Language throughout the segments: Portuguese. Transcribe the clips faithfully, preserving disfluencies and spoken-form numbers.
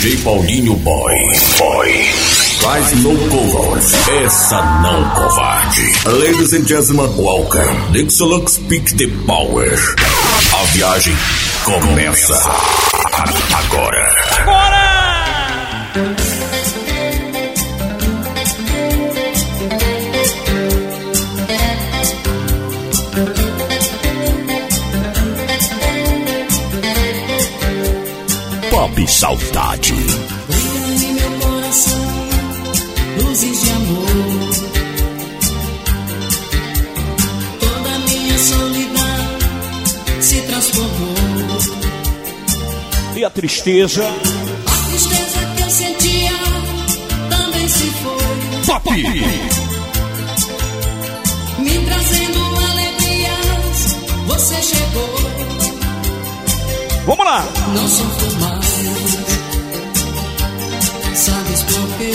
J Paulinho Boy. Boy. Traz no covers. Essa não covarde. Ladies and gentlemen, welcome. Dixolux Pick the Power. A viagem começa agora. Bora! Pop Saudade. Brilha em meu coração, luzes de amor. Toda minha solidão se transformou. E a tristeza? A tristeza que eu sentia também se foi. Pop! Me trazendo alegrias, você chegou. Vamos lá! Não sofro mais, sabes por quê?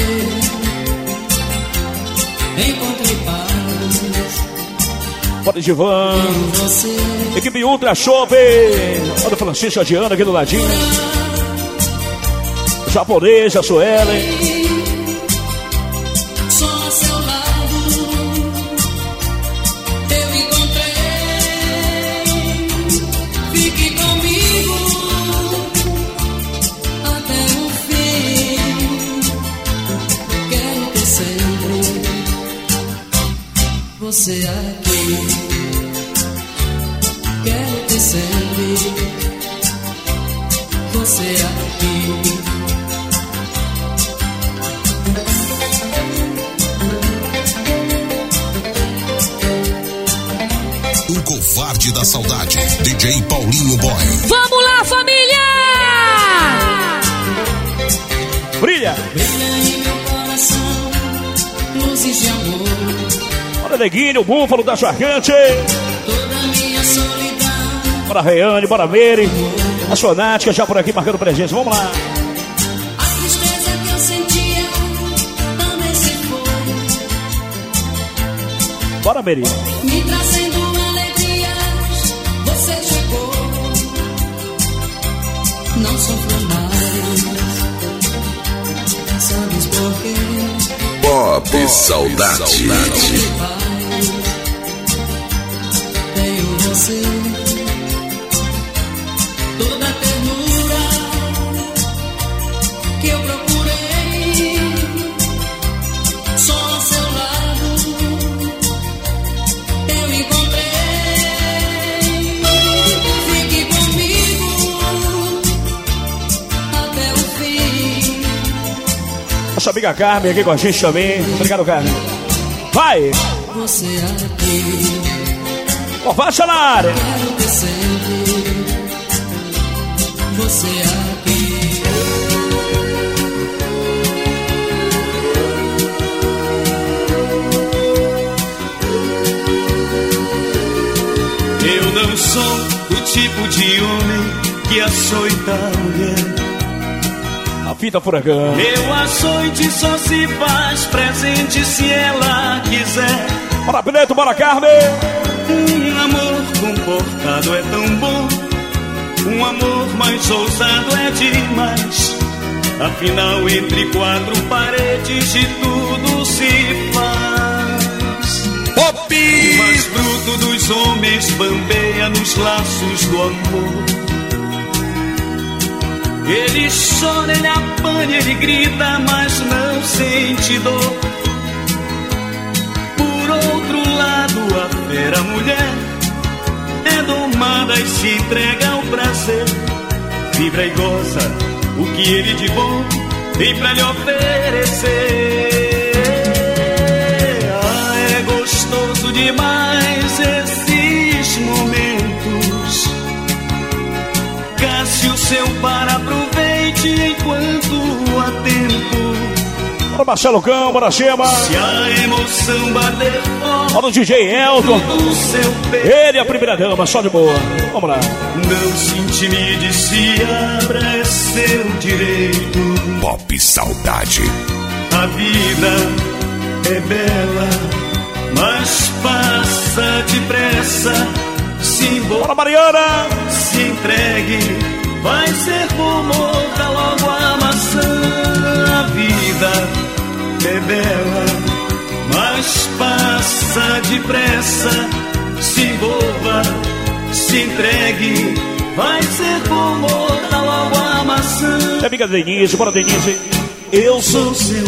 Encontrei paz. Bora de van. em você. Equipe Ultra Chove. Olha o Francisco Adiano aqui do ladinho. Japonês, a Suelen. Só a seu lado eu encontrei. Fique comigo até o fim. Quero ter sempre você aqui. Quero ter sempre você aqui. O covarde da saudade, D J Paulinho Boy. Vamos lá, família! Brilha! Brilha em meu coração, luzes de amor. Bora, Neguinho, o Búfalo da Charcante. Toda minha solidão. Bora, Reiane, bora, Meire. A Sonática já por aqui marcando presença. Vamos lá. A tristeza que eu sentia também se foi. Bora, Meire. Me trazendo alegrias, você chegou. Não sofro mais, sabes por quê? Pop Saudade. Tenho você, toda a ternura que eu procurei. Só ao seu lado eu encontrei. Fique comigo até o fim. Nossa amiga Carmen aqui com a gente também. Obrigado, Carmen. Vai! Você aqui, Covarde na área. quero ter sempre você aqui. Eu não sou o tipo de homem que açoita a mulher. A fita furacão. Meu açoite só se faz presente se ela quiser. Bora, Pineto, bora, Carmen. Um amor comportado é tão bom, um amor mais ousado é demais. Afinal, entre quatro paredes de tudo se faz. Pop! O mais bruto dos homens bambeia nos laços do amor. Ele chora, ele apanha, ele grita, mas não sente dor. Por outro lado, a fera mulher é domada e se entrega ao prazer. Vibra e goza o que ele de bom tem pra lhe oferecer. Ah, é gostoso demais esses momentos. Cássio, seu par, aproveite enquanto há tempo. Bora, Marcelo Cão, bora, Chema. Se a emoção bater forte, Bora o D J Elton. do seu peito, Ele é a primeira dama, só de boa. Vamos lá. não se intimide, se abra, é seu direito. Pop Saudade. A vida é bela, mas passa depressa. Se embora, Bora, Mariana. se entregue, vai ser bom, morda logo a maçã. se entregue, vai ser como a logo a maçã. É amiga Denise, bora Denise. Eu sou seu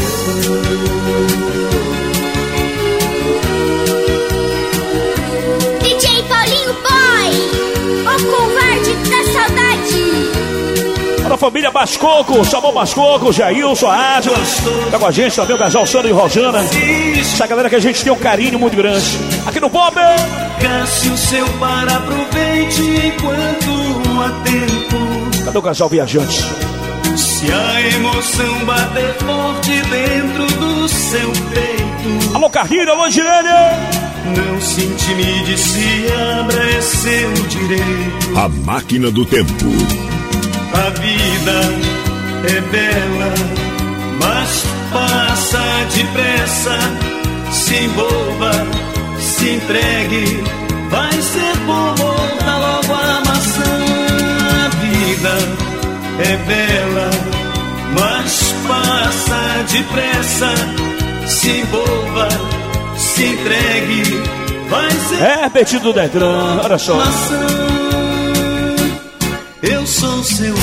D J Paulinho Boy, o covarde da saudade. Para a família Bascoco, chamou Bascoco, Jailson, a Ádila. Tá com a gente também o casal Sandro e Rosana. Essa galera que a gente tem um carinho muito grande. Aqui no Pop. Cássio, seu par, aproveite enquanto há tempo. Cadê o casal Viajante? Se a emoção bater forte dentro do seu peito. Alô, Carreira, alô, Girene. Não se intimide, se abra, é seu direito. A máquina do tempo. A vida é bela, mas passa depressa. Se envolva, se entregue, vai ser como dá logo a maçã. A vida é bela, mas passa depressa. Se envolva, se entregue, vai ser. É, Betinho do Detran, olha só. Maçã. Eu sou seu.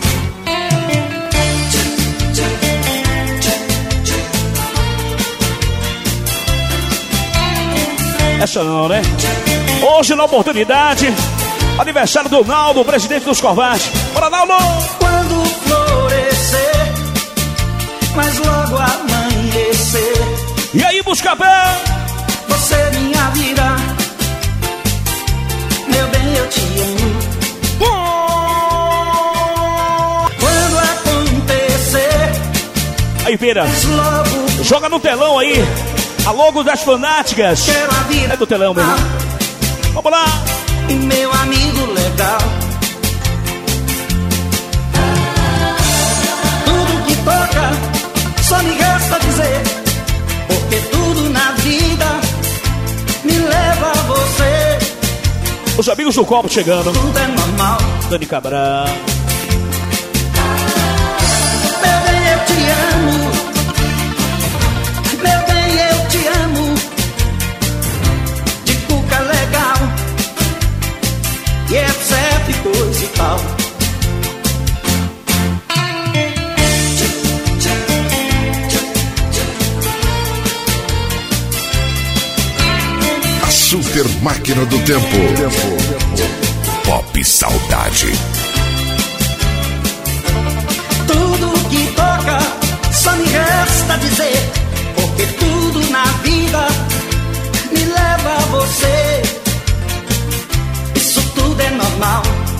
Essa não, né? Hoje, na oportunidade, aniversário do Naldo, presidente dos Covardes. Bora, Naldo! Quando florescer, mas logo amanhecer. E aí, Buscapé? Você é minha vida, meu bem, eu te amo. Quando acontecer, Aí, Pera, logo joga no telão aí a logo das fanáticas. quero a vida. É do telão, meu irmão. Vamos lá! E meu amigo legal, tudo que toca, só me resta dizer, porque tudo na vida me leva a você. Os amigos do copo chegando. Tudo é normal. Dani Cabral. Meu bem, eu te amo. Meu bem, eu te amo. De cuca legal. E etc e coisa e tal. A super máquina do tempo. Pop Saudade. Tudo que toca, só me resta dizer, porque tudo na vida me leva a você. Isso tudo é normal.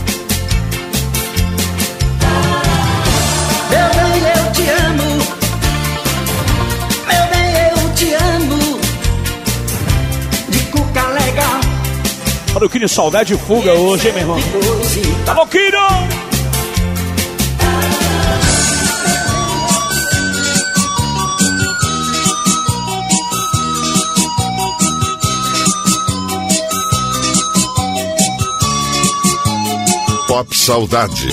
Meu bem, eu te amo. Meu bem, eu te amo. De cuca legal. Olha o que de saudade e fuga hoje, hein, meu irmão? Coisa e tal. Alô, Kiro! Pop Saudade.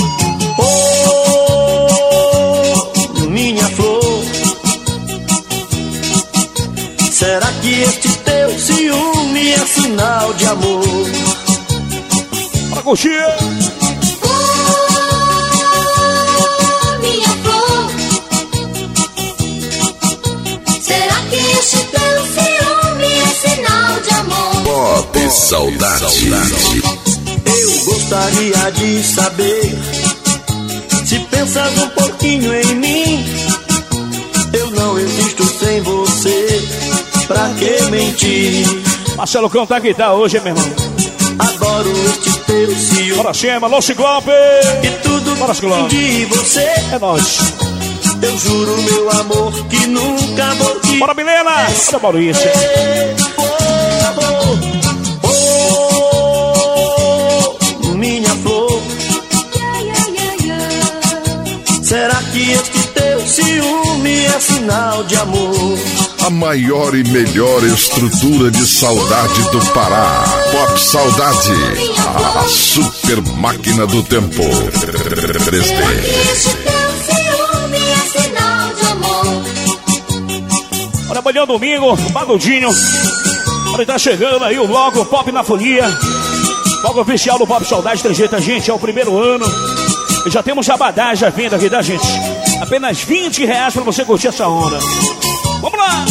Oh, minha flor, será que este teu ciúme é sinal de amor? Bora curtir! Oh, minha flor, será que este teu ciúme é sinal de amor? Pop Saudade. Eu gostaria de saber se pensas um pouquinho em mim. Eu não existo sem você, pra que mentir? Marcelo Canta que tá hoje, hein, meu irmão? Adoro este teu ciúme. Bora, Chema, Alô, Ciclope! E tudo Bora, Ciclope. de você. É nóis! Eu juro, meu amor, que nunca vou te Bora, Milena! Bora, Maurício! Oh, oh, oh, minha flor, será que este teu ciúme é sinal de amor? A maior e melhor estrutura de saudade do Pará. Pop Saudade. A super máquina do tempo. três D. Este teu ciúme é sinal de amor. Olha, amanhã domingo, Bagudinho. Olha, tá chegando aí o logo Pop na Folia. Logo oficial do Pop Saudade três D, tá, gente? É o primeiro ano. E já temos abadá já vindo aqui, tá, gente? Apenas vinte reais pra você curtir essa onda. Vamos lá!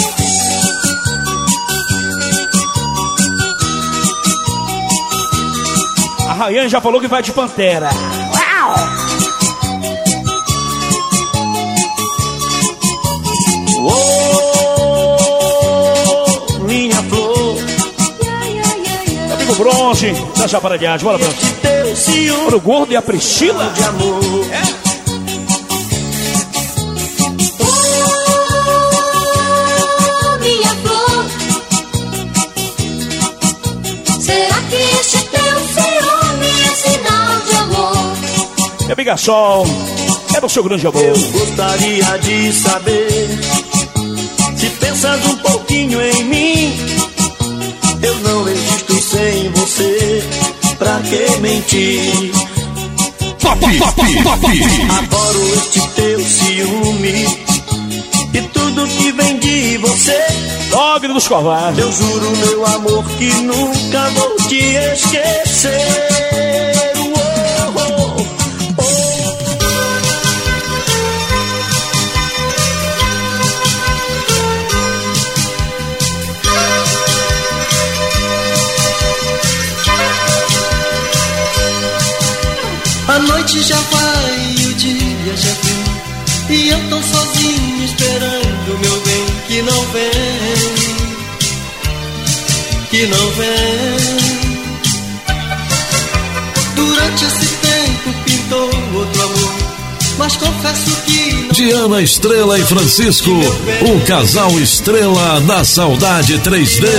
A Rayane já falou que vai de Pantera. Uau! Oh, minha flor. Amigo Bronze, da Chapada de Arte. Bora, Bronze. Olha o Gordo e a Priscila. De amor. É. Oh, minha flor. Será que este teu ciúme é sinal de amor? Minha amiga Sol, é do seu grande amor. Eu gostaria de saber se pensas um pouquinho em mim. Eu não existo sem você. Pra que mentir? Pop, pop, pop. Adoro este teu ciúme e tudo que vem de você. Ogre dos Covardes. Eu juro, meu amor, que nunca vou te esquecer. Oh, oh, oh. A noite já vai e o dia já vem, e eu tão sozinho esperando, meu bem, que não vem, que não vem. Durante esse tempo pintou outro amor, mas confesso que não... Diana Estrela e Francisco, o casal Estrela da Saudade três D.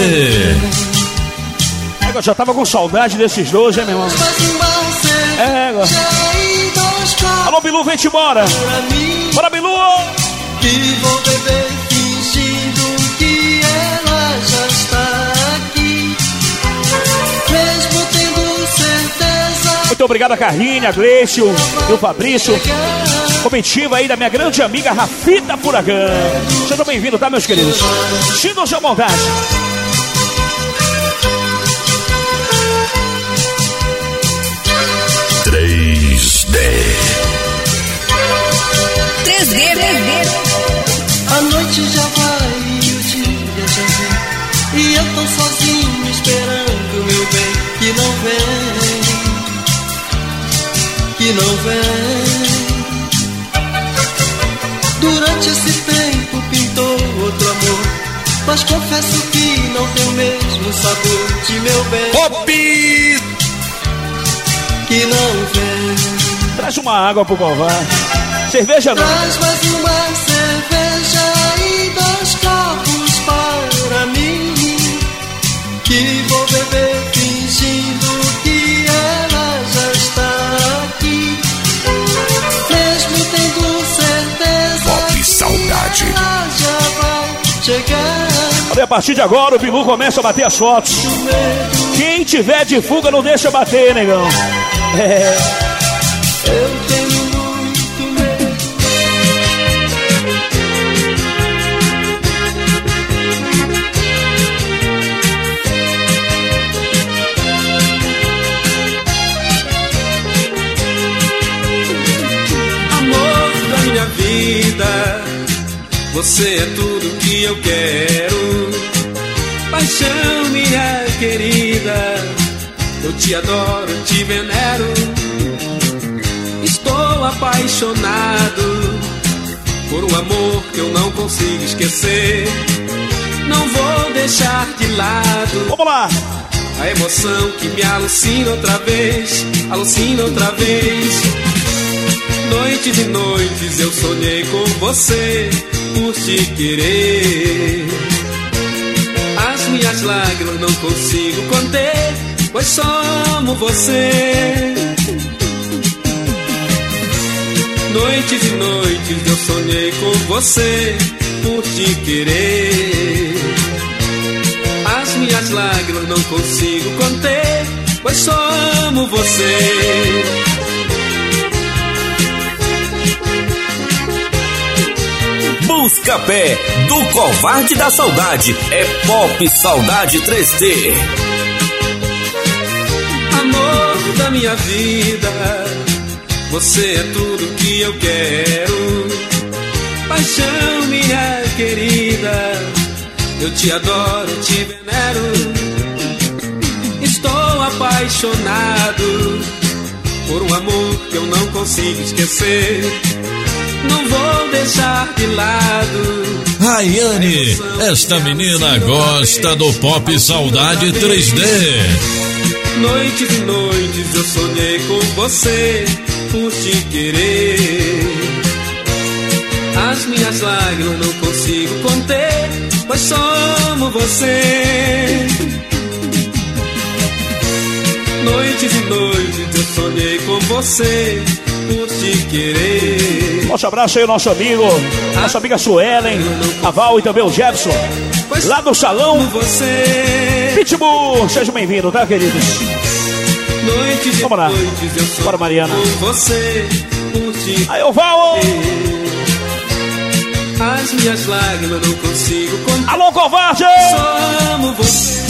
Eu já tava com saudade desses dois, hein, meu irmão? É, agora. Alô, Bilu, vem-te embora. Bora, Bilu! Que vou beber fingindo que ela já está aqui, mesmo tendo certeza. Muito obrigado a Carlinha, a Gleicio e o Fabrício. Comitiva aí da minha grande amiga Rafita Furacão. Sejam bem-vindos, tá, meus queridos? Xindos de Maldade. três D. três D, três D. A noite já vai e o dia já vem, e eu tô sozinho esperando, meu bem, que não vem, que não vem. Durante esse tempo pintou outro amor, mas confesso que não tem o mesmo sabor de meu bem. Pop! Que não vem. Traz uma água pro covarde. Cerveja não. Traz mais uma cerveja e dois copos para mim, que vou beber fingindo que ela já está aqui, mesmo tendo certeza. Pop Saudade. Que ela já vai chegar. Olha, a partir de agora o Bilu começa a bater as fotos. Quem tiver de fuga não deixa bater, negão. É. Eu tenho muito medo. Amor da minha vida, você é tudo que eu quero. Paixão, minha querida, eu te adoro, te venero. Estou apaixonado por um amor que eu não consigo esquecer. Não vou deixar de lado. Vamos lá! A emoção que me alucina outra vez, alucina outra vez. Noites e noites eu sonhei com você, por te querer. As minhas lágrimas não consigo conter, pois só amo você. Noites e noites eu sonhei com você, por te querer. As minhas lágrimas não consigo conter, pois só amo você. Busca-Pé do Covarde da Saudade. É Pop Saudade três D. Amor amor da minha vida. Você é tudo que eu quero. Paixão, minha querida, eu te adoro, te venero. Estou apaixonado por um amor que eu não consigo esquecer. Não vou deixar de lado. Rayane, esta menina gosta do Pop Saudade três D. Noites e noites eu sonhei com você, por te querer. As minhas lágrimas não consigo conter, pois só amo você. Noites e noites eu sonhei com você, por te querer. Nosso abraço aí, nosso amigo, nossa amiga Suelen, a Val e também o Jefferson, lá do salão Pitbull. Seja bem-vindo, tá, queridos? Noites e Vamos lá. noites eu sonhei Bora, Mariana. com você, por te Aí, ô Val! As minhas lágrimas não consigo conter. Alô, covarde! Só amo você.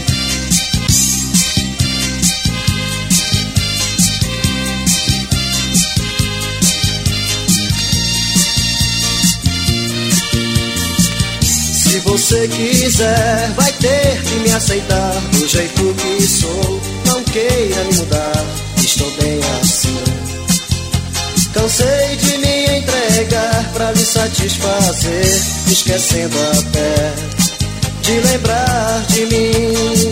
Se você quiser, vai ter que me aceitar do jeito que sou. Não queira me mudar, estou bem assim. Cansei de me entregar pra lhe satisfazer, esquecendo até de lembrar de mim.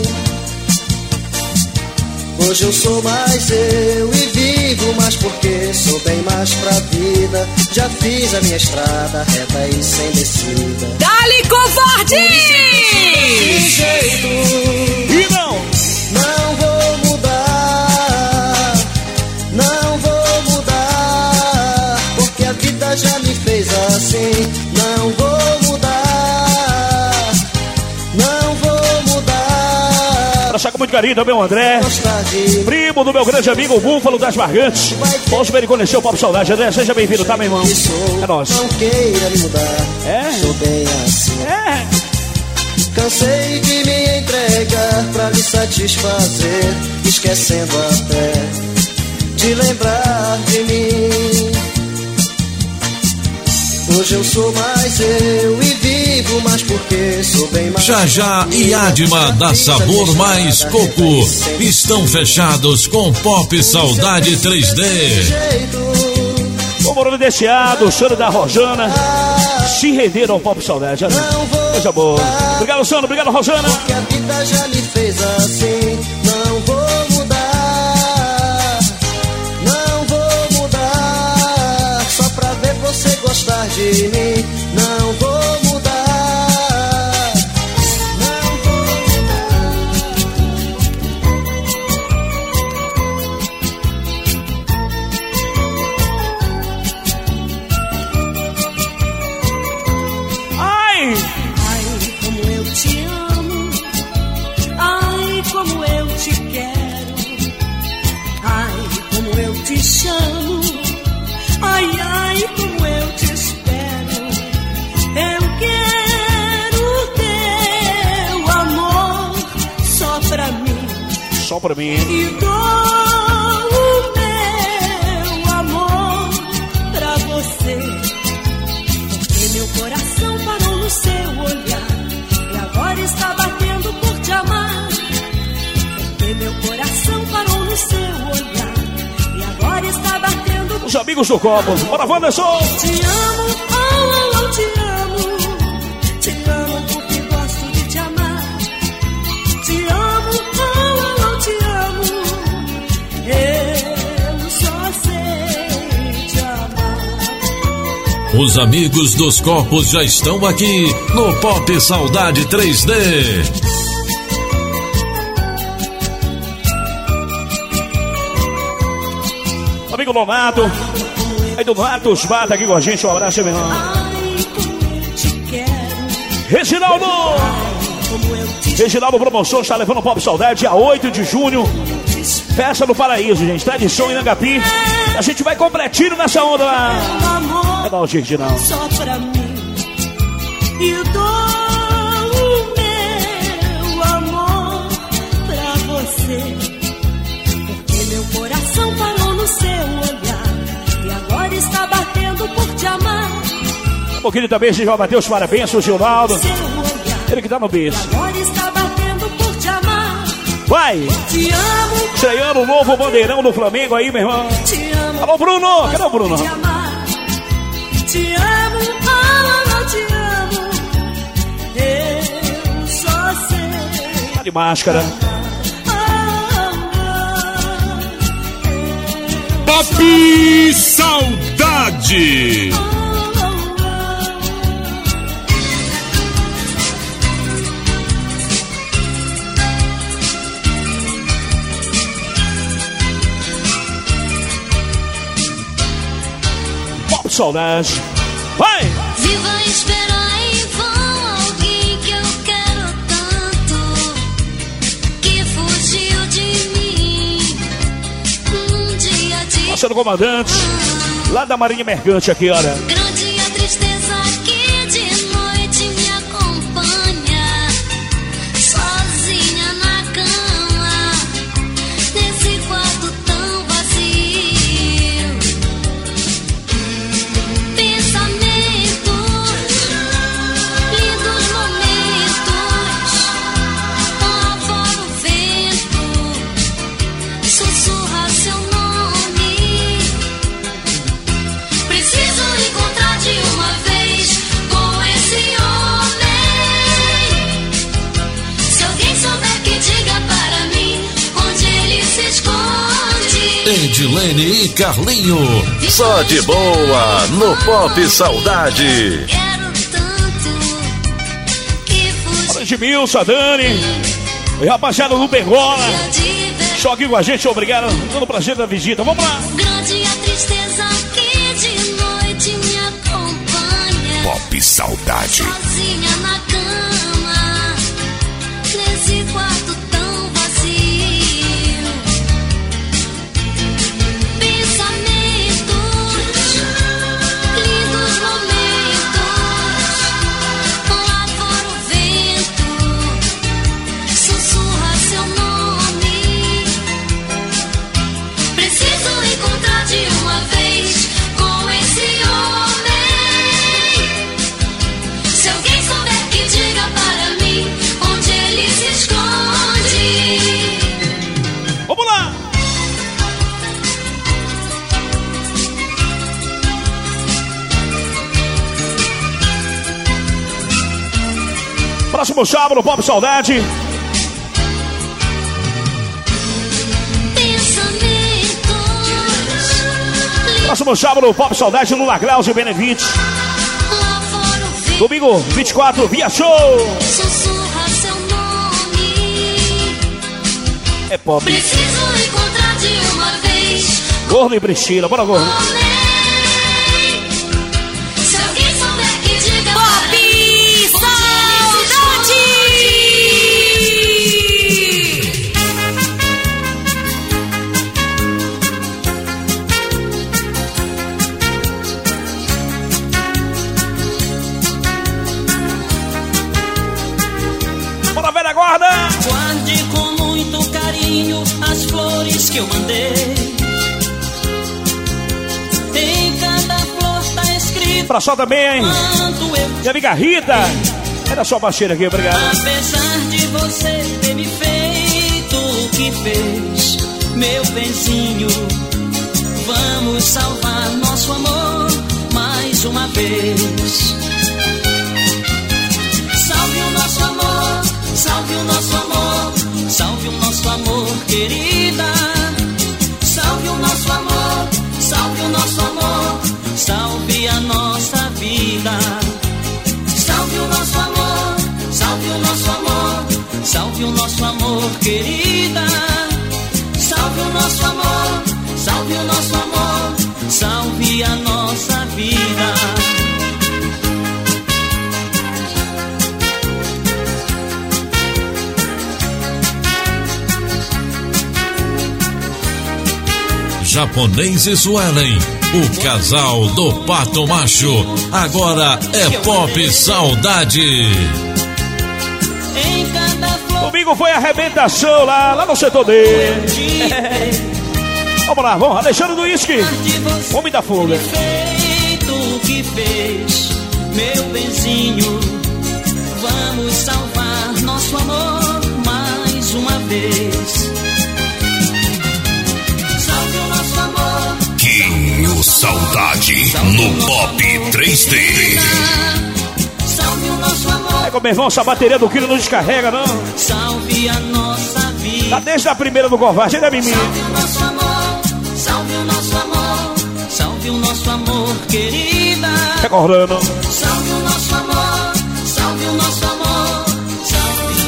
Hoje eu sou mais eu e vivo mais porque sou bem mais pra vida. Já fiz a minha estrada reta e sem descida. Dali, covarde! Desse jeito, E não! não vou mudar, não vou mudar, porque a vida já me fez assim. Não vou mudar, não vou mudar. Pra achar com muito carinho também o André, Gostar de primo do meu grande amigo Búfalo das Bargantes. Vamos ver ele conhecer o Pop Saudade. André, seja bem-vindo, tá, meu irmão? que sou, É nóis. não queira me mudar. É? Sou bem assim. É! Cansei de me entregar pra lhe satisfazer, esquecendo até de lembrar de mim. Hoje eu sou mais eu e vivo mais porque sou bem mais. Já já e Adma da Sabor Mais Coco estão fechados com Pop Saudade três D. O Morando Desciado, o Sandro da Rojana se renderam ao Pop Saudade. Olha, coisa boa. Obrigado, Sandro. Obrigado, Rojana. Porque a vida já me fez assim. Não vou mudar, não vou mudar, só pra ver você gostar de mim. Não vou mudar, não vou Ai! Ai, como eu te amo. Ai, como eu te quero. Ai, como eu te chamo. Ai, ai, como eu te espero. Eu quero teu amor só pra mim. Só pra mim. E dou o meu amor pra você. Porque meu coração parou no seu olhar e agora está batendo por te amar. Porque meu coração parou no seu olhar e agora está batendo por Os amigos do Copo. Bora, Wanderson! te amo, oh, oh, oh, te amo. Te amo porque gosto de te amar. Te amo, oh, oh, oh, te amo. Eu só sei te amar. Os amigos dos copos já estão aqui no Pop Saudade três D. Amigo Donato. Aí, Donato, os bata aqui com a gente. Um abraço, meu irmão. Ai, como eu te quero. Reginaldo! Como eu te Reginaldo Promoção está levando o Pop Saudade dia oito de junho. Festa no Paraíso, gente. Tradição em Angapi. A gente vai completinho nessa onda lá. amor É não, gente, não. só pra mim. E dou o meu amor pra você. Porque meu no seu olhar e agora está batendo por te amar. Um pouquinho também, a gente vai bater os parabéns, o Gilnaldo. Ele que tá no berço. Agora está batendo por te amar. Vai! Te amo. Estreando o novo bandeirão do Flamengo aí, meu irmão. Te amo. Alô, Bruno! Cadê o Bruno? Te amar. Te amo. Oh, te amo. Eu só sei. Tá de máscara. Pop Saudade. Pop Saudade. Vai! Viva esperar em vão alguém que eu quero tanto, que fugiu de mim um dia de Passando comandante lá da Marinha Mercante aqui, olha. grande a tristeza que de noite me acompanha, sozinha na cama, nesse quarto tão vazio. Pensamentos, lindos momentos, lá fora o vento sussurra seu nome. Preciso encontrar de uma vez com esse homem. Se alguém souber, que diga para mim onde ele se esconde. Edilene e Carlinho. Só de boa no Pop Saudade. Quero tanto que fugiu Olha, Edmilson, a Dani. E rapaziada do Bengola. de Estou aqui com a gente, obrigado. Dando prazer da visita. Vamos lá. grande a tristeza que de noite me acompanha, Pop Saudade. sozinha na cama, nesse quarto tão vazio. Pensamentos, lindos momentos, lá fora o vento sussurra seu nome. Preciso encontrar de uma vez com esse homem. Se alguém souber, que diga para mim onde ele se esconde. Vamos lá. Próximo sábado, Pop Saudade. Pensamentos, Próximo sábado, Pop Saudade no Lagraus e Benevides. lá fora o vento Domingo, vinte e quatro, via show. sussurra seu nome. É pop. Preciso encontrar de uma vez Gordo e Priscila. Bora, Gordo. homem. Se alguém souber, que diga para mim onde ele se Bora, velha guarda. Guarde com muito carinho as flores que eu mandei. Em cada flor tá escrito Pra só também, hein? quanto eu. Minha amiga Rita. Era sua parceira aqui, obrigado. Apesar de você ter me feito o que fez, meu benzinho, vamos salvar nosso amor mais uma vez. Salve o nosso amor, salve o nosso amor, salve o nosso amor, querida. Salve o nosso amor, salve o nosso amor, salve a nossa vida. Salve o nosso amor, salve o nosso amor, salve o nosso amor, querida. Salve o nosso amor, salve o nosso amor, salve a nossa vida. Japonês e Suelen, o casal do Pato Macho. Agora é Pop Saudade. Em cada flor Domingo foi arrebentação lá, lá no setor dele. Vamos lá, vamos. Alexandre do Whisky, Homem da Folha. Feito que fez, meu benzinho, vamos salvar nosso amor mais uma vez. Salve o nosso amor. Quinho Saudade no Pop três D. Salve o nosso amor. É com meu irmão, essa bateria do Quinho não descarrega, não. Salve a nossa vida. Tá desde a primeira do Covarde, ainda é mim. Salve o nosso amor, salve o nosso amor, salve o nosso amor, querida. Recordando. Salve o nosso amor, salve o nosso amor, salve.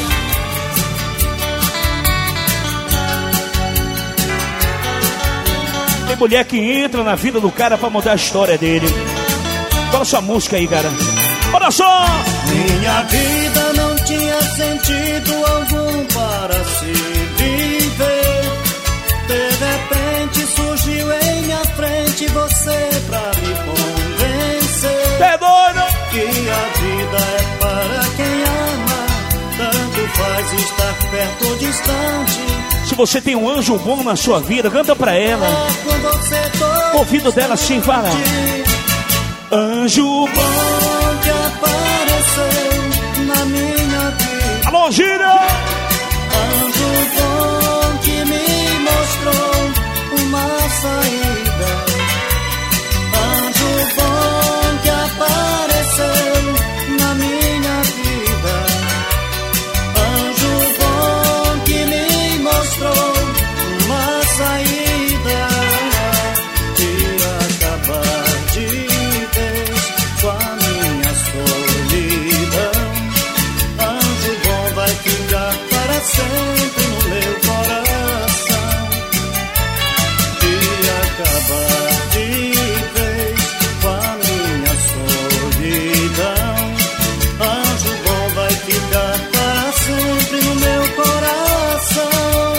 Tem mulher que entra na vida do cara pra mudar a história dele. Fala sua música aí, cara. Olha só! Minha vida não tinha sentido algum para se viver. De repente surgiu em minha frente você pra me convencer. É doido! Que a vida é para quem ama, tanto faz estar perto ou distante. Se você tem um anjo bom na sua vida, canta pra ela. O ouvido dela assim fala: anjo bom que apareceu na minha vida. Alô, Gíria! Anjo bom que me mostrou uma saída. Anjo bom que apareceu na minha vida. Anjo bom que me mostrou uma saída. De acabar de vez com a minha solidão. Anjo bom vai ficar para sempre no meu coração. De acabar de vez com a minha solidão. Anjo bom vai ficar para sempre no meu coração.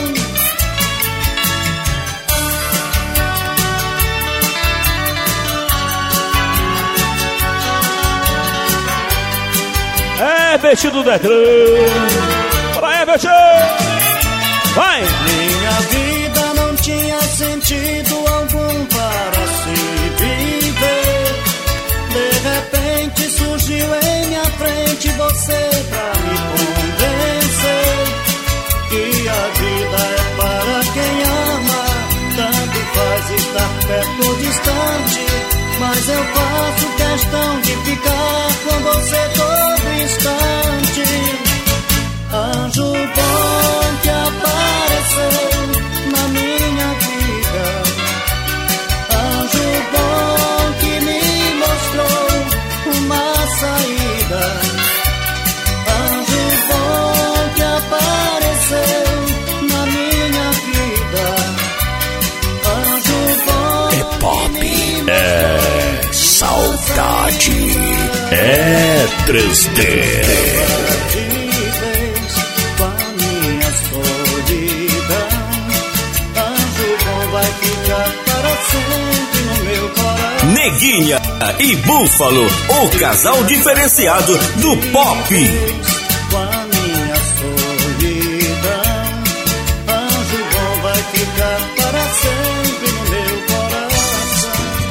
É, vestido do Detran. Bora aí, Betty! Vai! Minha vida não tinha sentido algum para se viver. De repente surgiu em minha frente você pra me convencer. Que a vida é para quem ama, tanto faz estar perto ou distante. Mas eu faço questão de ficar com você todo instante. Anjo bom que apareceu na minha vida. Anjo bom que me mostrou uma saída. Anjo bom que apareceu na minha vida. Anjo bom É pop, é saudade, é três D. Neguinha e Búfalo, o casal diferenciado do pop. Com a minha solidão, anjo bom vai ficar para sempre no meu coração.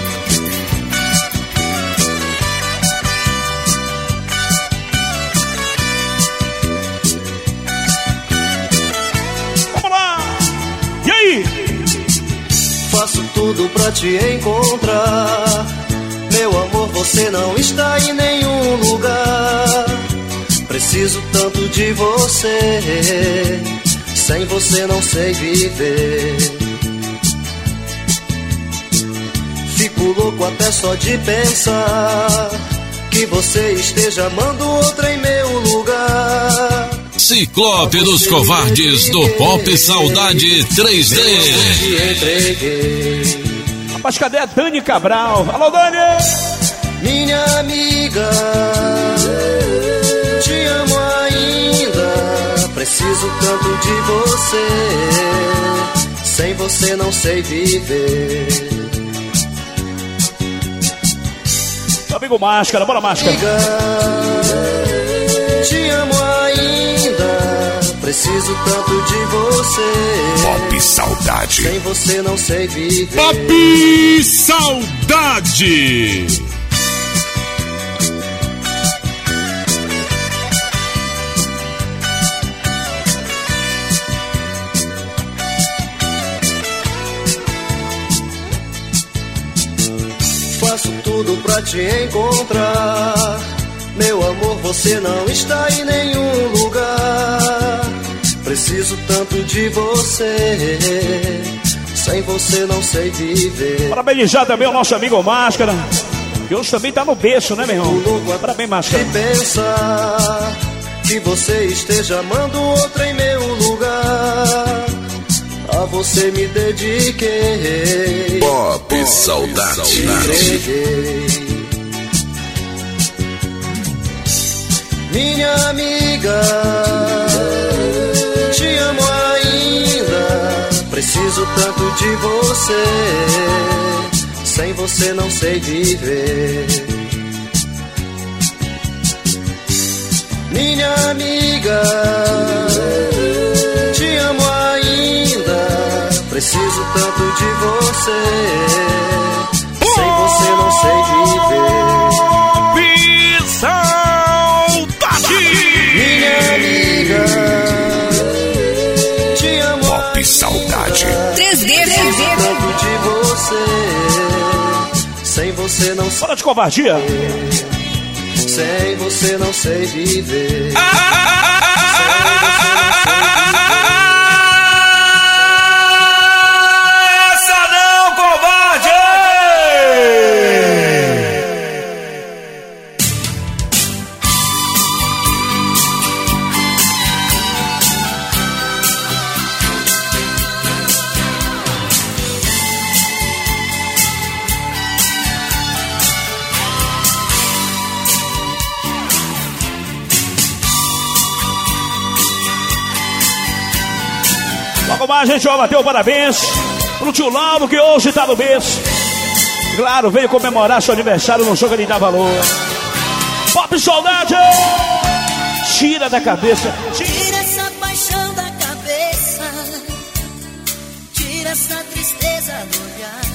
Vamos lá! E aí? Faço tudo pra te encontrar. Meu amor, você não está em nenhum lugar. Preciso tanto de você. Sem você não sei viver. Fico louco até só de pensar que você esteja amando outra em meu lugar. Ciclope dos Covardes do Pop Saudade três D. Rapaz, cadê a Dani Cabral? Alô, Dani! Minha amiga, te amo ainda. Preciso tanto de você. Sem você não sei viver. Meu amigo Máscara, bora Máscara. Amiga, te amo ainda. Preciso tanto de você. Pop Saudade. Sem você não sei viver. Pop Saudade. Faço tudo pra te encontrar. Meu amor, você não está em nenhum lugar. Preciso tanto de você. Sem você não sei viver. Parabenizar também o nosso amigo Máscara, que hoje também tá no berço, né, meu irmão? Parabéns, Máscara. De pensar que você esteja amando outra em meu lugar. A você me dediquei. Pop, Pop Saudade. Entreguei. Minha amiga, te amo ainda. Preciso tanto de você. Sem você não sei viver. Minha amiga, te amo ainda. Preciso tanto de você. Sem você não sei viver. Saudade. Minha amiga, te amo Pop Saudade. três D, Preciso tanto de você. Sem você não sei. Fala de covardia. Sem você não sei viver. Ah, ah, ah, ah, ah, essa não, covarde! Logo mais a gente vai bater o parabéns pro tio Lauro, que hoje tá no berço. Claro, veio comemorar seu aniversário no jogo, ele dá valor. Pop Saudade! Tira da cabeça. Tira essa paixão da cabeça. Tira essa tristeza do olhar.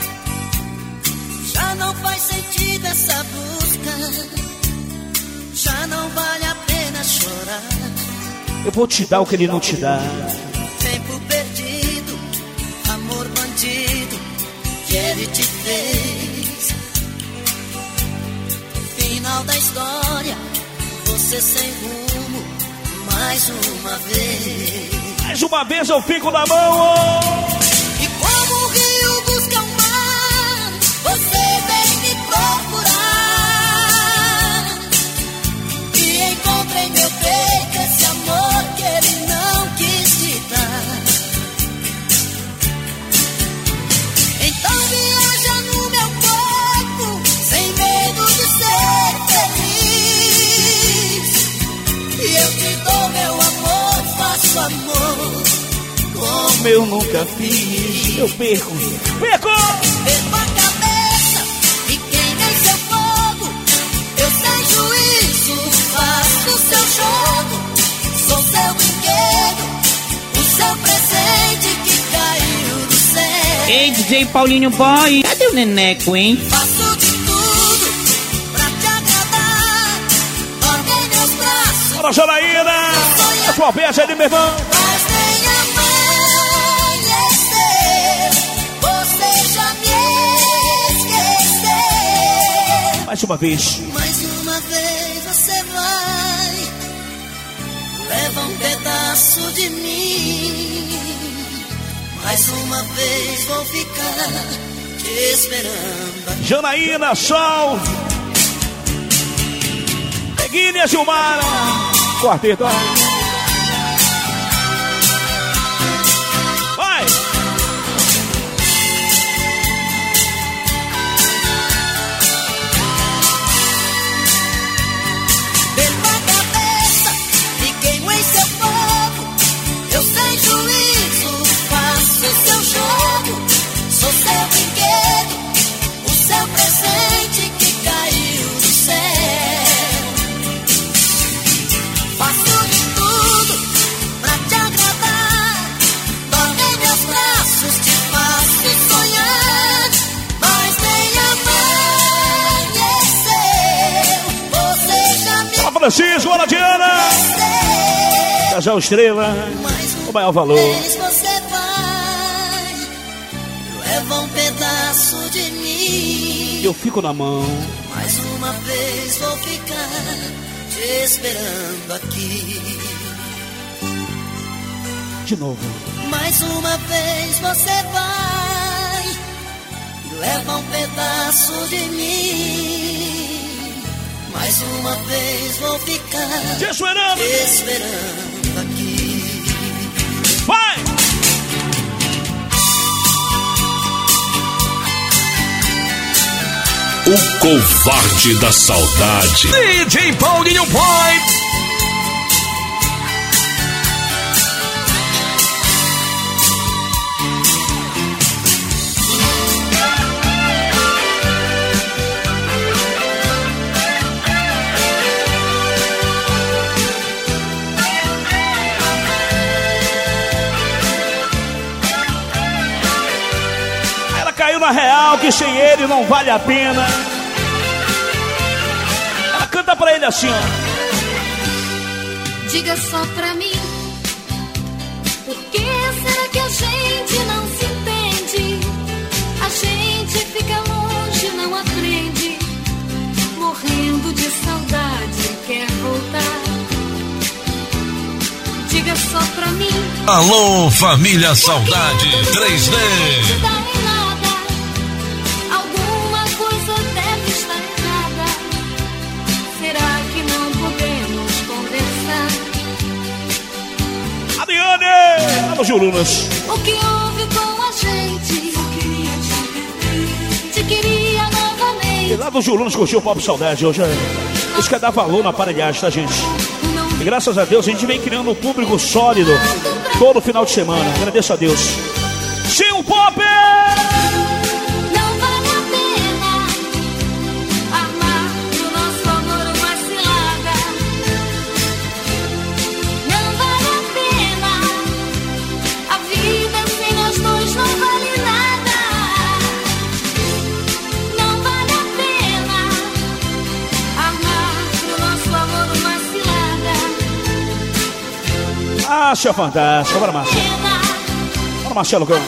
Já não faz sentido essa busca. Já não vale a pena chorar. Eu vou te dar o que ele não te dá. Tempo perdido, amor bandido, que ele te fez. Final da história, você sem rumo, mais uma vez. Mais uma vez eu fico na mão. Oh. E como o rio busca o mar, você vem me procurar. E encontra em meu peito esse amor que ele não quis te dar. Então viaja no meu corpo, sem medo de ser feliz. E eu te dou meu amor, faço amor como eu nunca fiz. Eu perco, perco! Perco a cabeça e queimei seu fogo. Eu sem juízo faço seu jogo. Sou seu brinquedo, o seu presente que caiu do céu. Ei, D J Paulinho Boy, cadê o neneco, hein? Faço de tudo pra te agradar. Dorme em meus braços. Bora, Janaína! A sua beija ali, meu irmão. Mas nem amanhecer, você já me esqueceu. Mais uma vez. Mais uma vez você vai, leva um pedaço de mim. Mais uma vez vou ficar te esperando. Janaína, Sol. Peguinha, Gilmara. Quarteto. Vai. Perco a cabeça e queimo em seu fogo. Eu sem juízo faço seu jogo. Sou seu brinquedo, o seu presente que caiu do céu. Faço de tudo Francisco, olá Diana. Casal Estrela, o maior valor. Você vai, leva um pedaço de mim. Eu fico na mão. Mais uma vez vou ficar te esperando aqui. De novo. Mais uma vez você vai, leva um pedaço de mim. Mais uma vez vou ficar te esperando, te esperando aqui. Vai! O covarde da saudade. D J Paulinho Boy. Na real, que sem ele não vale a pena. Ela canta pra ele assim, ó. Diga só pra mim, por que será que a gente não se entende? A gente fica longe, não aprende. Morrendo de saudade, quer voltar. Diga só pra mim. Alô, família Saudade três D. Vamos, Jurunas. O que houve com a gente? Te queria novamente. E lá dos Jurunas curtiu o Pop Saudade hoje. Isso quer dar valor na aparelhagem, tá, gente? E graças a Deus a gente vem criando um público sólido todo final de semana. Agradeço a Deus. Sim, o Pop! Márcia fantástica, bora Márcia. Bora Marcelo, que eu...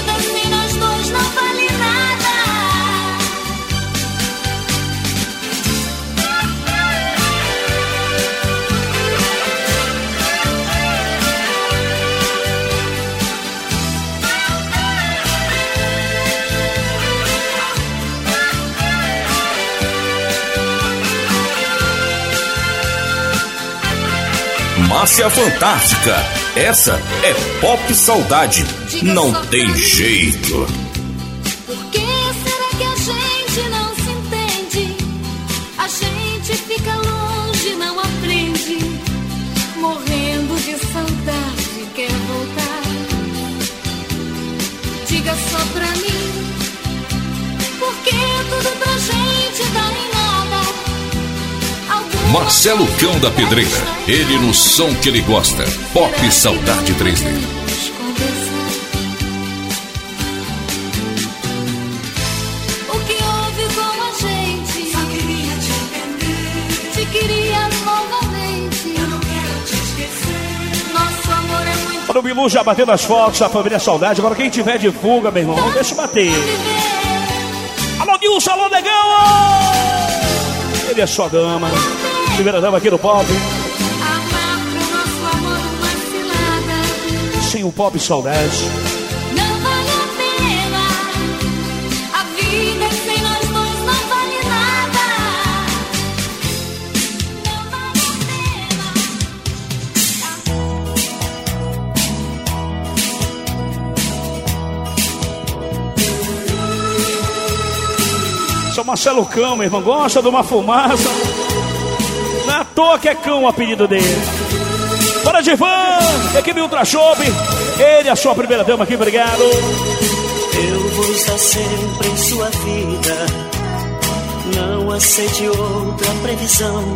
Márcia Fantástica, essa é Pop Saudade, não tem jeito. Por que será que a gente não se entende? A gente fica longe, não aprende. Morrendo de saudade, quer voltar. Diga só pra mim, por que tudo pra gente dá em nada? Marcelo Cão da Pedreira, ele no som que ele gosta. Pop Saudade três D. O que houve com a gente? Só queria te entender. Te queria novamente. Eu não quero te esquecer. Nosso amor é muito. Olha o Bilu já batendo as fotos, a família Saudade. Agora quem tiver de fuga, meu irmão, não deixa bater. Alô, Nilson, alô, negão! Ele é só dama. Primeira dama aqui no Pop. Amar pro nosso amor uma cilada. Sem o Pop Saudade. Não vale a pena. A vida sem nós dois não vale nada. Não vale a pena. São Marcelo Cão, meu irmão, gosta de uma fumaça. Não é à toa que é Cão o apelido dele. Bora, Divan, equipe Ultra Shop. Ele é a sua primeira dama aqui, obrigado. Eu vou estar sempre em sua vida. Não aceite outra previsão.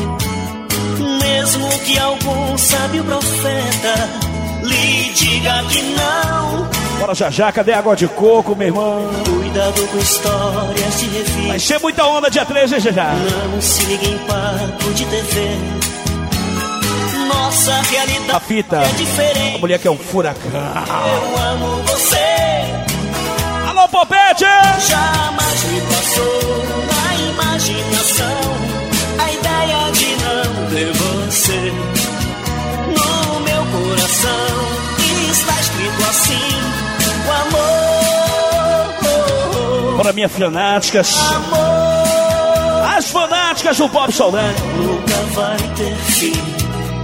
Mesmo que algum sábio profeta lhe diga que não, Bora já já, cadê a água de coco, meu irmão? Cuidado com histórias de revista. Vai ser muita onda dia treze, já já. Não se liga em papo de T V. Nossa realidade a fita, é diferente. A mulher que é um furacão. Eu amo você. Alô, Popete! Jamais me passou na imaginação a ideia de não ter você no meu coração. Está escrito assim, o amor. Para minhas fanáticas, amor. As fanáticas do Pop Saudade. Nunca vai ter fim.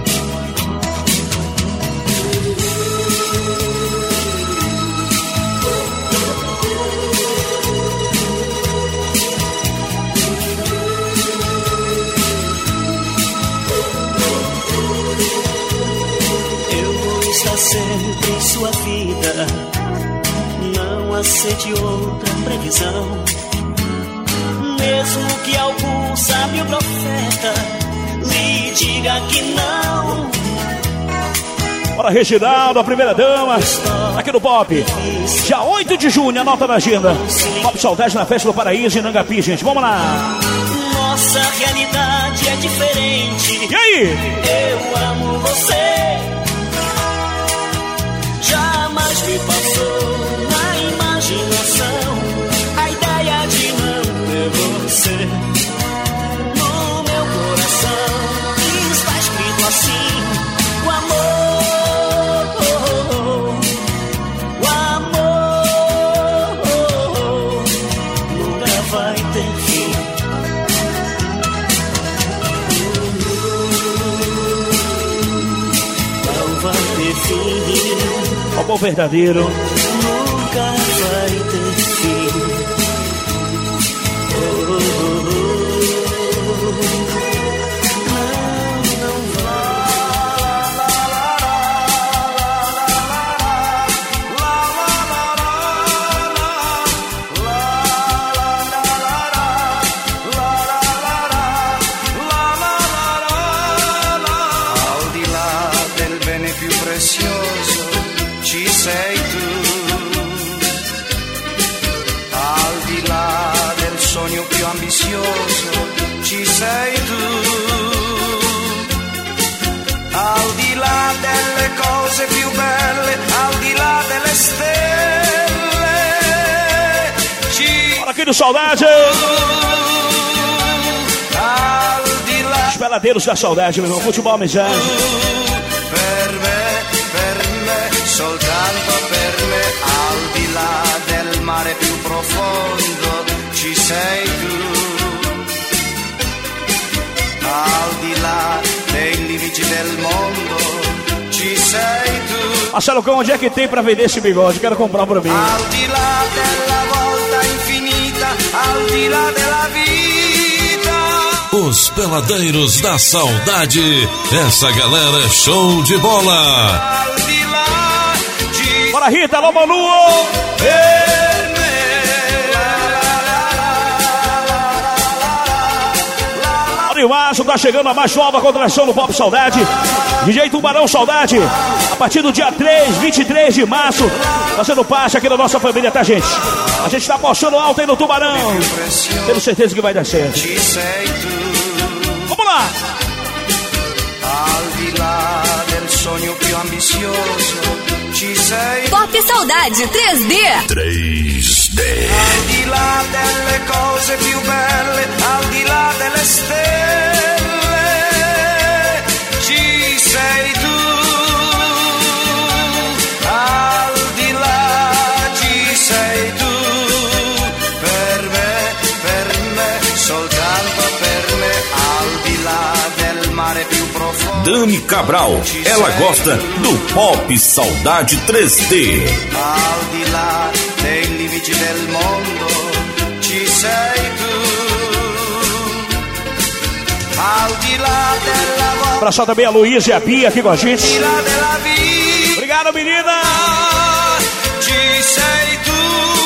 Está sempre em sua vida, não aceite outra previsão. Mesmo que algum sábio profeta lhe diga que não. Bora, Reginaldo, a primeira dama, aqui no Pop. Dia oito de junho, anota na agenda. Pop Saudade na Festa do Paraíso em Nangapi, gente. Vamos lá. Nossa realidade é diferente. E aí? Eu amo você. Jamais me passou na imaginação a ideia de não ter você no meu coração. Está escrito assim, o amor, o amor nunca vai ter fim. Não vai ter fim. O amor verdadeiro nunca vai ter fim. Oh, oh, oh, oh. Não, não vai. Al di là del bene più prezioso ci sei tu, al di là del sogno più ambizioso ci sei tu, al di là delle cose più belle, al di là delle stelle ci... Bora aqui no Saudade! Al di là... Os peladeiros da saudade, meu irmão. Futebol, amizade. Per me, per me, soltanto per me, al di là del mare più profondo ci sei tu, al di là dei limiti del mondo ci sei tu. Marcelo Cão, onde é que tem pra vender esse bigode? Quero comprar pra mim. Al di là della volta infinita, al di là della vita. Os peladeiros da saudade. Essa galera é show de bola. Al di là de... Bora, Rita, alô, Manu! Olha o Márcio, tá chegando a mais nova contração no Pop Saudade. D J Tubarão Saudade. A partir do dia três, vinte e três de março, fazendo parte aqui da nossa família, tá, gente? A gente tá apostando alto aí no Tubarão. Tenho certeza que vai dar certo. Vamos lá! Al di là del sogno più ambizioso ci sei. Pop Saudade três D. três D. Al di là delle cose più belle, al di là delle stelle ci sei tu. Al di là ci sei tu. Per me, per me, soltanto per me, al di là del mare più profondo. Dani Cabral, ela gosta do Pop Saudade três D. Al di là dei limiti del mondo ci sei tu. Al di là della volta. Abraçar também a Luísa e a Bia aqui com a gente. Obrigado, menina! Ci sei tu.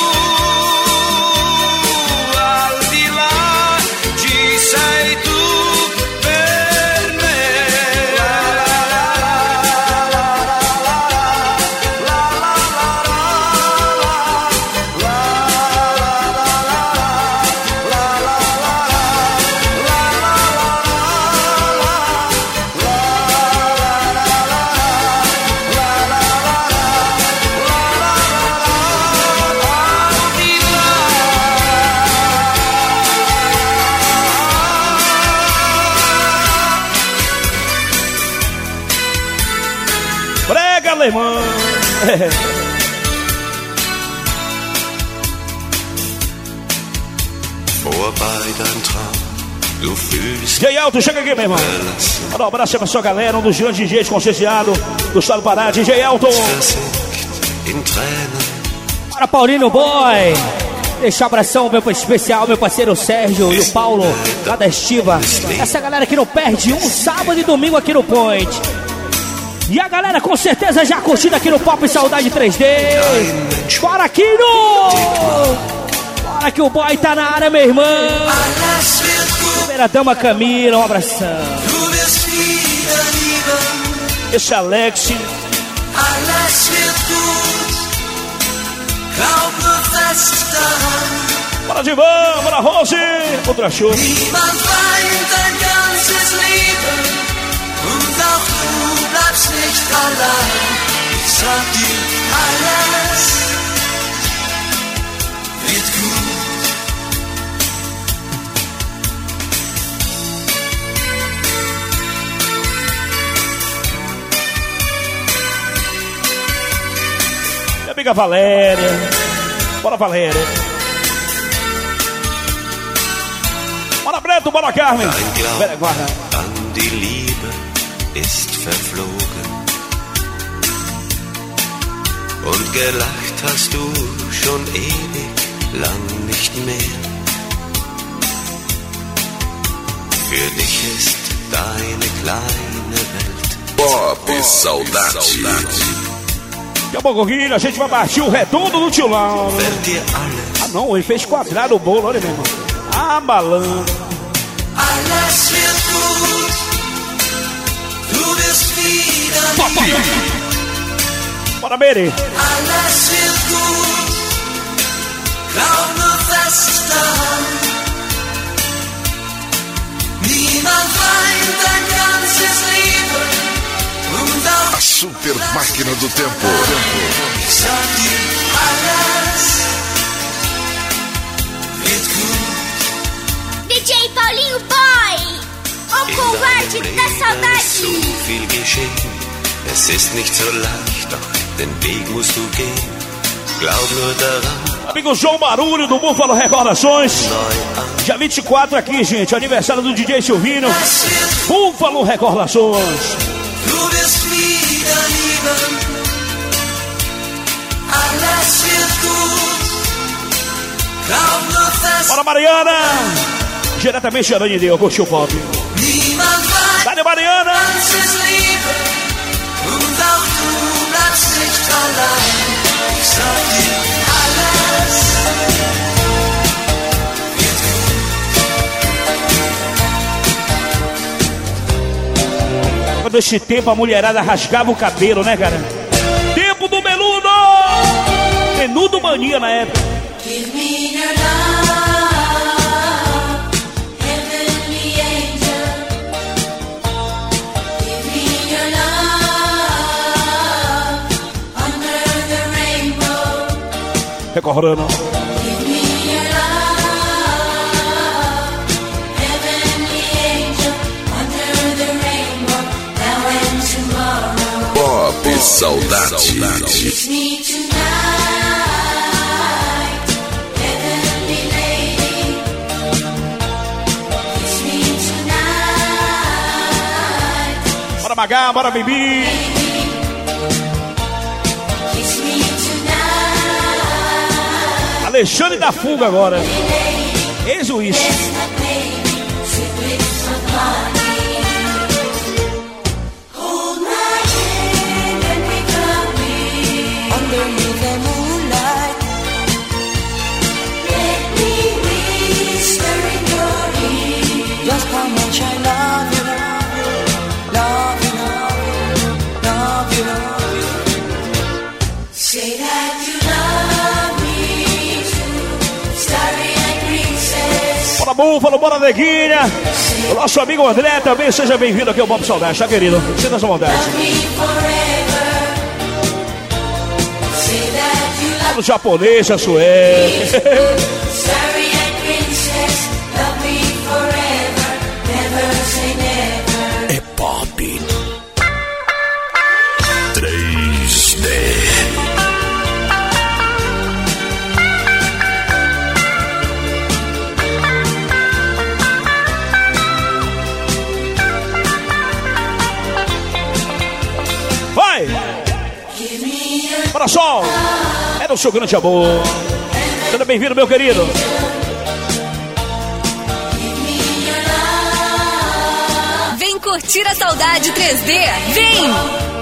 Al di là ci sei tu. Per me. La la la la la la la la la. alemão. J Alto, chega aqui, meu irmão. Manda um abraço pra sua galera, um dos grandes D Js conscienciados do estado do Pará, D J Alto. Para Paulinho Boy. Deixar um abração meu especial, meu parceiro Sérgio e o Paulo, lá da Estiva. Essa galera que não perde um sábado e domingo aqui no Point. E a galera com certeza já curtindo aqui no Pop Saudade três D. Bora, Kino! Bora que o boy tá na área, meu irmão. Primeira dama Camila, um abração. Esse Alex. Bora de van, bora Rose. Outra show. Niemand weint ein ganzes Leben und auch du bleibst nicht allein. Ich sag dir, alles wird gut. Minha amiga Valéria. Bora, Valéria. Bora, Breto, bora, Carmen. Dein Glauben an die Liebe ist verflogen. Und gelacht hast du schon ewig lang nicht mehr. Für dich ist deine kleine Welt Pop Saudade. Daqui a pouquinho a gente vai partir o redondo do Tio Lauro. Ah não, ele fez quadrado o bolo, olha meu irmão. Ah, malandro. Alles wird gut. Du wirst wieder lieben. Bora, Bere. Alles wird gut. Glaub nur fest daran. Niemand weint ein ganzes Leben. A super máquina do tempo. Ich sag dir, alles wird gut. D J Paulinho Boy, o covarde da saudade. So viel geschehen, es ist nicht so leicht, doch den Weg musst du gehen. Glaub nur daran. Amigo João Barulho do Búfalo Recordações. Dia vinte e quatro aqui, gente, aniversário do D J Silvino. Búfalo Recordações. Du wirst wieder lieben. Alles wird gut. Glaub nur fest. Bora, Mariana. Diretamente de Aranha, curtiu o pop. Niemand weiß. Dale, Mariana. Ganzes Leben. Und auch du bleibst nicht allein. Ich sag dir, alles wird gut. Quando esse tempo a mulherada rasgava o cabelo, né, cara? Tempo do Menudo! Menudo Mania na época. Give me your love, heavenly angel. Give me your love, under the rainbow. Recordando. Give me your love, heavenly angel, under the rainbow. Now and tomorrow. Pop Saudade. Kiss me tonight. Bora Magá, bora Bibi. Alexandre da Fuga agora. Ex-juiz. Just how much I love you, love you, love you, love you, love you. Say that you love me too, starry-eyed princess. Bora Búfalo, bora Neguinha. O nosso amigo André também, seja bem-vindo aqui ao Pop Saudade, tá, querido? Sinta sua vontade. Fala o japonês, a sueca. É pop. três Bora, Sol! Era o seu grande amor. Seja bem-vindo, meu querido. Vem curtir a saudade três D. Vem!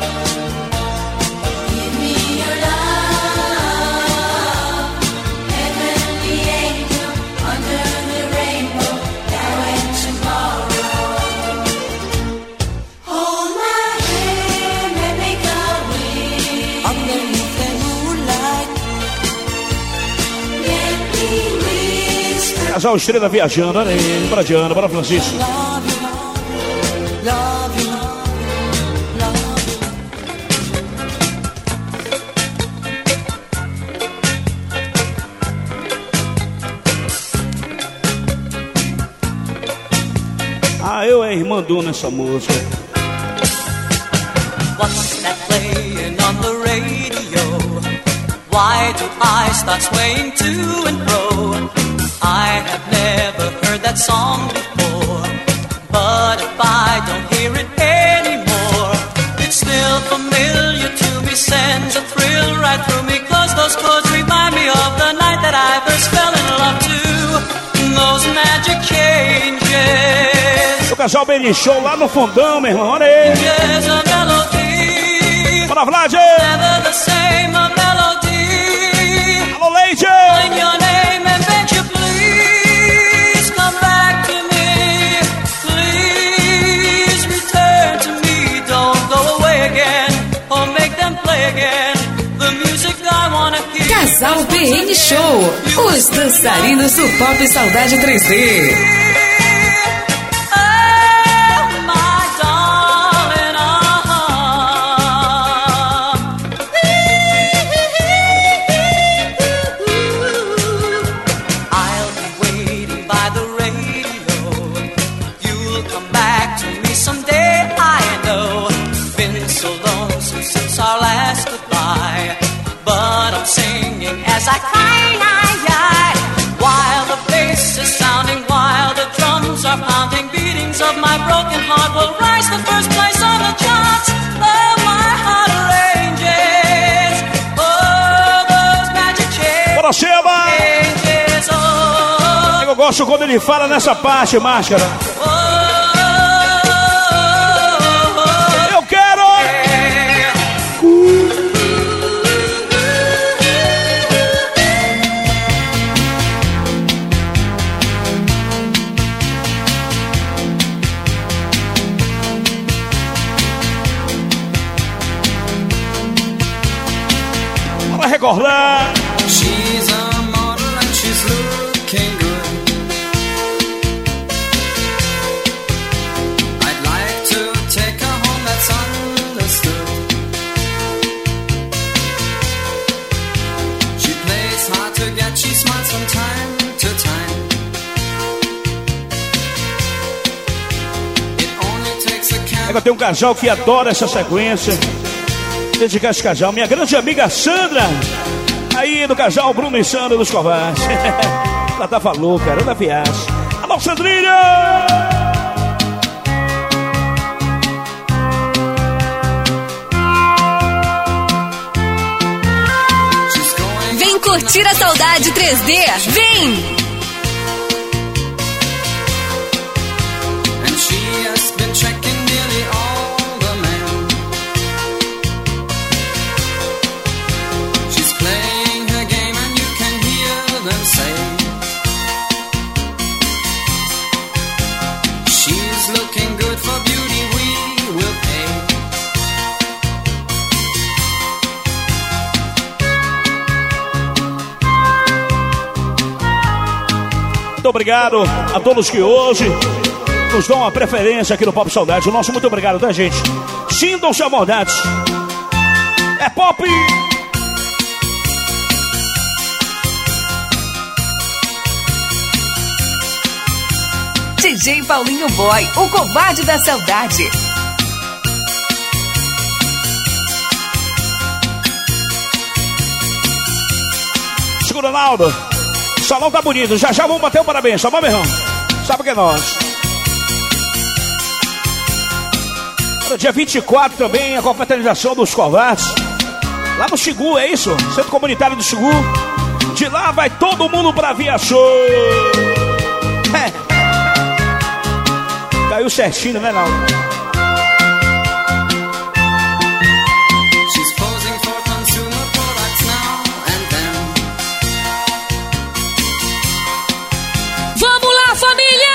Casal Estrela viajando, olha aí, bora Diana, bora Francisco. Ah, eu é irmã Du nessa música. What's that playing on the radio? Why do I start swaying to and fro? I have never heard that song before, but if I don't hear it anymore, it's still familiar to me, sends a thrill right through me, 'cause those chords remind me of the night that I first fell in love to, those magic changes. O casal Benny Show lá no fundão, meu irmão, olha aí. Bora, Vlad! Never the same a melody. Alô, Leite! When your name and beg you please come back to me. Please return to me. Don't go away again or make them play again. The music I wanna hear. Casal B N Show. Os dançarinos do Pop Saudade três D. As I cry, I, I, while the bass is sounding, while the drums are pounding, beatings of my broken heart will rise to first place on the charts. Oh, my heart arranges. Oh, those magic changes. Bora, Sheba! Oh, eu gosto quando ele fala nessa parte, Máscara. Eu quero! Recordar. She's a model and she's looking good. I'd like to take her home, that's understood. She plays hard to get, she smiles from time to time. It only takes a cat. Agora tem um casal que adora essa sequência. Dedicar esse casal, minha grande amiga Sandra, aí do casal Bruno e Sandra dos Covais. Ela tava louca, ela da viagem. Alô, Sandrinha! Vem curtir a saudade três D, vem! And she has been checking nearly all the men. She's playing her game and you can hear them say, she's looking good for beauty, we will pay. Muito obrigado a todos que hoje nos dão uma preferência aqui no Pop Saudade. O nosso muito obrigado, tá, gente? Sintam-se à vontade. É pop! D J Paulinho Boy, o covarde da saudade. Segura, Naldo. O salão tá bonito. Já já vamos bater o parabéns, tá bom, meu irmão? Sabe que é nós. No dia vinte e quatro também a confraternização dos covardes. Lá no Xingu, é isso? Centro Comunitário do Xingu. De lá vai todo mundo pra Via Show. É. Caiu certinho, né, Laura? Vamos lá, família!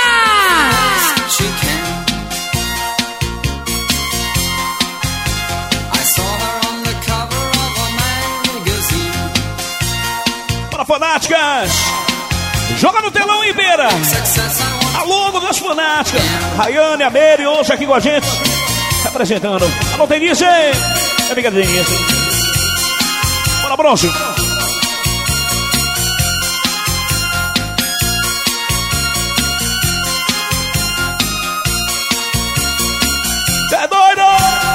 Para fanáticas, joga no telão e beira. Alô, das fanáticas, Rayane, a Mary, hoje aqui com a gente, representando. Alô, Denise, amiga Denise. Bora, Bronze. É doido!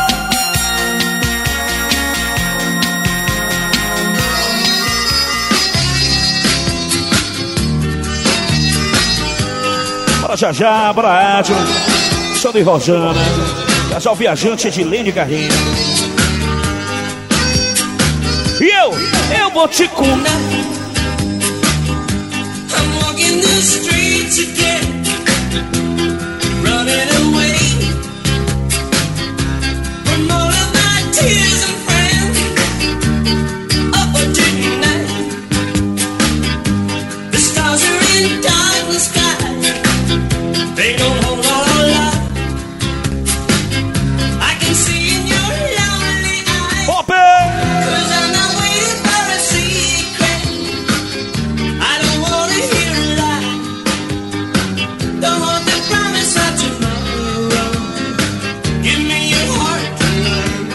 Bora já já, bora Átila, Sandro e Rosana, casal viajante de Lene Carrinho. E eu, eu vou te comer. I'm walking the streets again, running away from all of my tears and friends. Oh, tonight the stars are in dark sky. They don't hold our light. I can see in your lonely eyes. Pop! 'Cause I'm not waiting for a secret. I don't wanna hear a lie. Don't want the promise of tomorrow. Give me your heart tonight.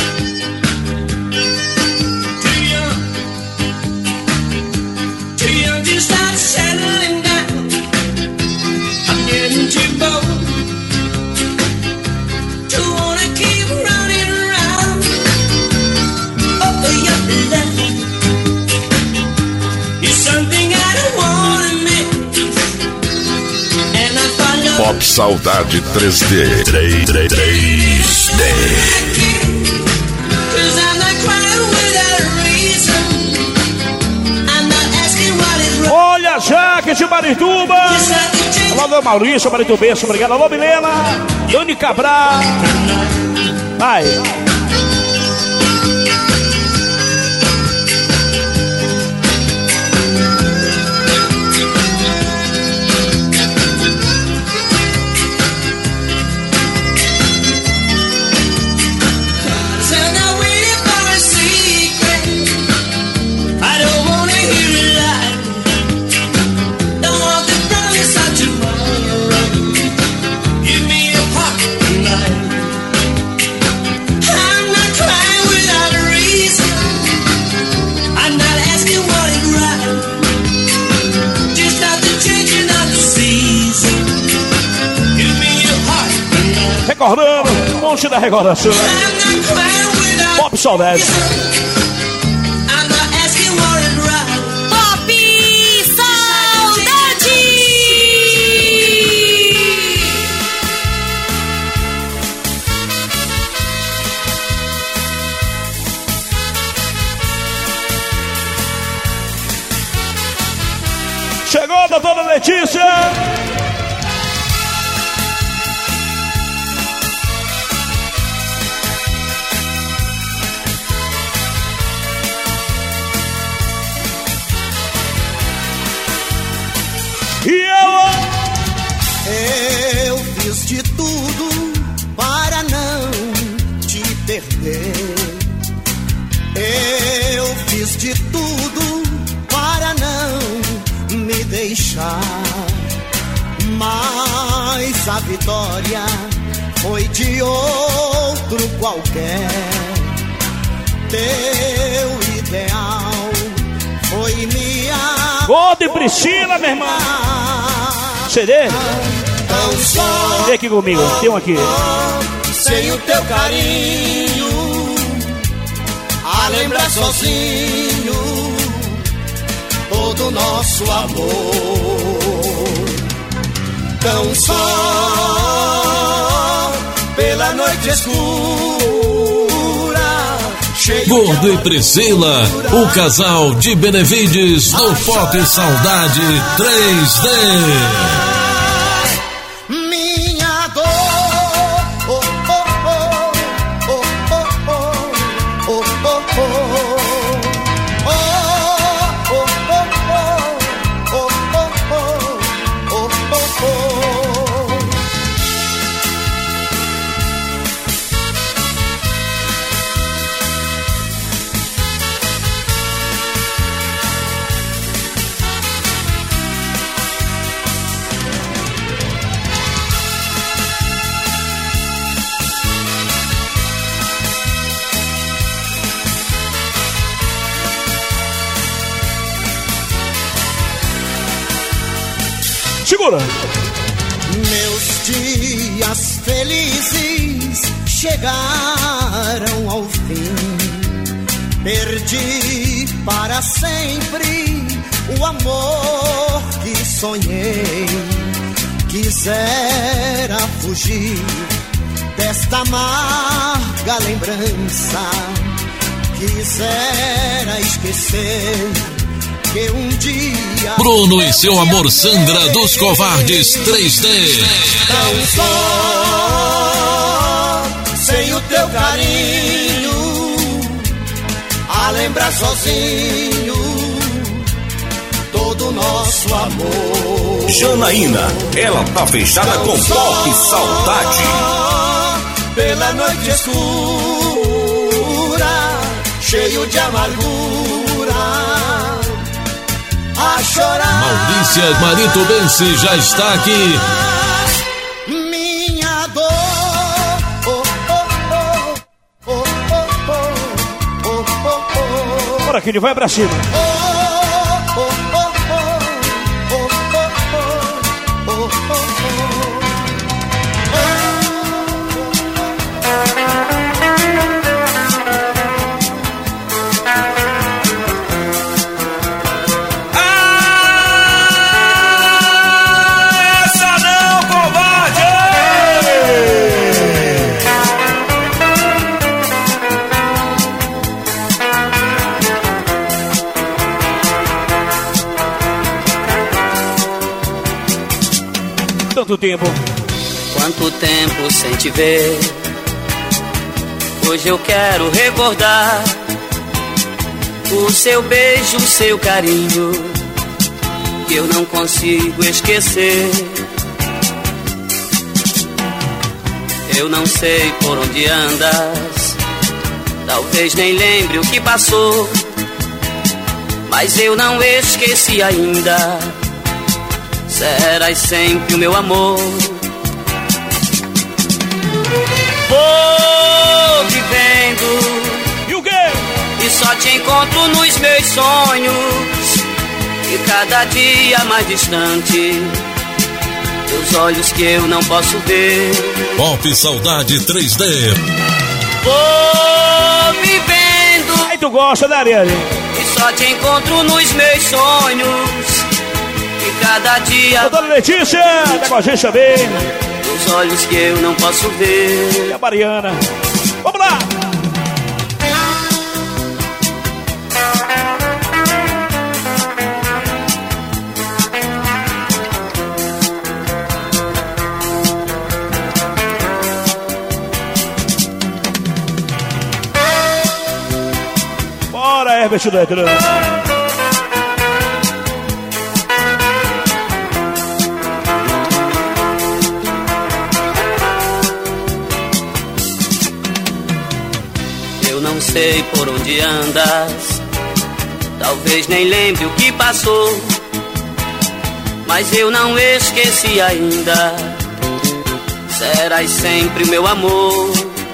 Too young, too young to start settling down. I'm getting too bold to wanna keep running around. Oh, your love is something I don't wanna miss. And I follow Pop Saudade três D. três D. 'cause I'm not crying without a reason. I'm not asking what is wrong. Olha, Jaque de Marituba. Alô, Maurício, Maritubense, obrigado. Alô, Milena, Dani Cabral. Vai. So I'm not waiting for a secret. I don't wanna hear a lie. Don't want the promise of tomorrow. Give me your heart tonight. I'm not crying without a reason. I'm not asking what is right. Just not the changing of the season. Give me your heart tonight. Recordando, um monte da recordação. Pop Saudade. I'm not asking what is right. Pop Saudade! Chegou a doutora Letícia. E eu? Eu fiz de tudo para não te perder. Eu fiz de tudo para não me deixar. Mas a vitória foi de outro qualquer. Teu ideal foi minha. Gol de Priscila, meu irmão. C D? Tão só. Vem aqui comigo, tem um aqui. Sem o teu carinho, a lembrar sozinho todo o nosso amor. Tão só pela noite escura, Gordo e Priscila, o casal de Benevides no Pop Saudade três D. Minha dor, oh, oh, oh, oh, oh, oh, oh, oh, oh, Segura! Meus dias felizes chegaram ao fim. Perdi para sempre o amor que sonhei. Quisera fugir desta amarga lembrança. Quisera esquecer que um dia Bruno e seu amor Sandra dos Covardes três D. Tão só, sem o teu carinho, a lembrar sozinho todo o nosso amor. Janaína, ela tá fechada Tão com só, Pop Saudade. pela noite escura, cheio de amargura, a chorar. Maurícia Marito Bense já está aqui. Minha dor, oh, oh, oh, oh, oh, oh, oh, oh. Bora, Kid, vai pra cima. Tanto tempo. Quanto tempo sem te ver. Hoje eu quero recordar o seu beijo, o seu carinho, que eu não consigo esquecer. Eu não sei por onde andas, talvez nem lembre o que passou, mas eu não esqueci ainda. Serás sempre o meu amor. Vou vivendo. E o quê? E só te encontro nos meus sonhos. E cada dia mais distante, teus olhos que eu não posso ver. Pop Saudade três D. Vou vivendo. Aí tu gosta, né, Ariane? E só te encontro nos meus sonhos. E cada dia. Dona Letícia, tá com a gente também. Os olhos que eu não posso ver. E a Mariana. Vamos lá! Bora, Herbert Letra. Não sei por onde andas, talvez nem lembre o que passou, mas eu não esqueci ainda. Serás sempre meu amor.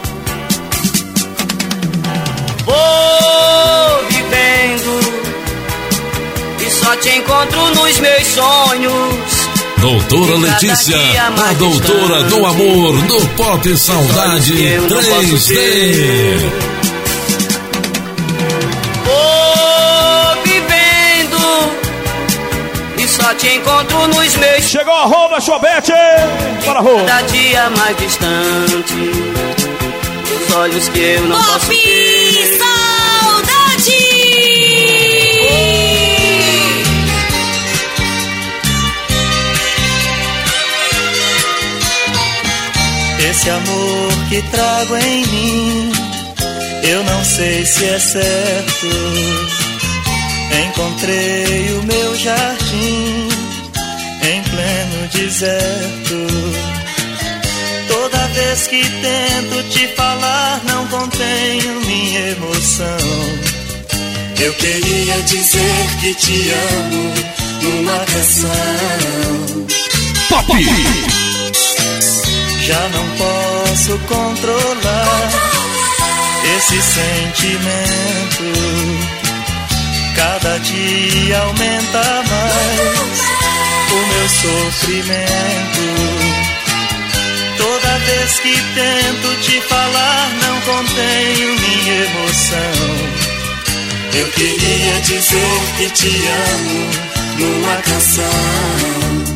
Vou vivendo e só te encontro nos meus sonhos. Doutora Letícia, a doutora do amor no Pop Saudade três D. Só te encontro nos meus. Chegou a Roma, Chobete! Bora, Roma! Cada dia mais distante, os olhos que eu não Pop posso ver. Esse amor que trago em mim, eu não sei se é certo. Encontrei o meu jardim em pleno deserto. Toda vez que tento te falar, não contenho minha emoção. Eu queria dizer que te amo numa canção. Pop! Já não posso controlar esse sentimento. Cada dia aumenta mais o meu sofrimento. Toda vez que tento te falar, não contenho minha emoção. Eu queria dizer que te amo numa canção.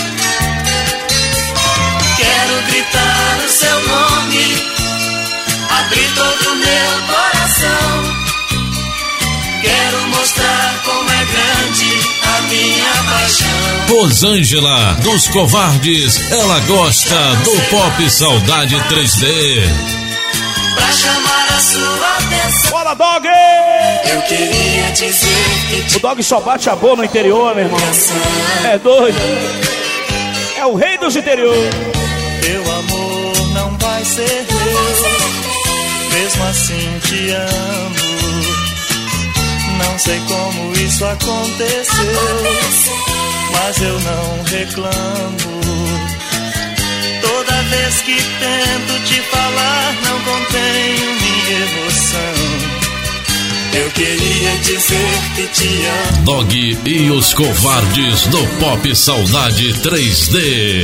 Quero gritar o seu nome, abrir todo o meu coração. Quero mostrar como é grande a minha paixão. Rosângela dos Covardes, ela gosta do Pop Saudade três D. Pra chamar a sua atenção. Bora, Dog! Eu queria dizer que te... O Dog só bate a boa no interior, meu irmão. É doido. É o rei dos interiores. Teu amor não vai ser meu, mesmo assim te amo. Não sei como isso aconteceu, mas eu não reclamo. Toda vez que tento te falar, não contenho minha emoção. Eu queria dizer que te amo. Dog e os Covardes do Pop Saudade três D.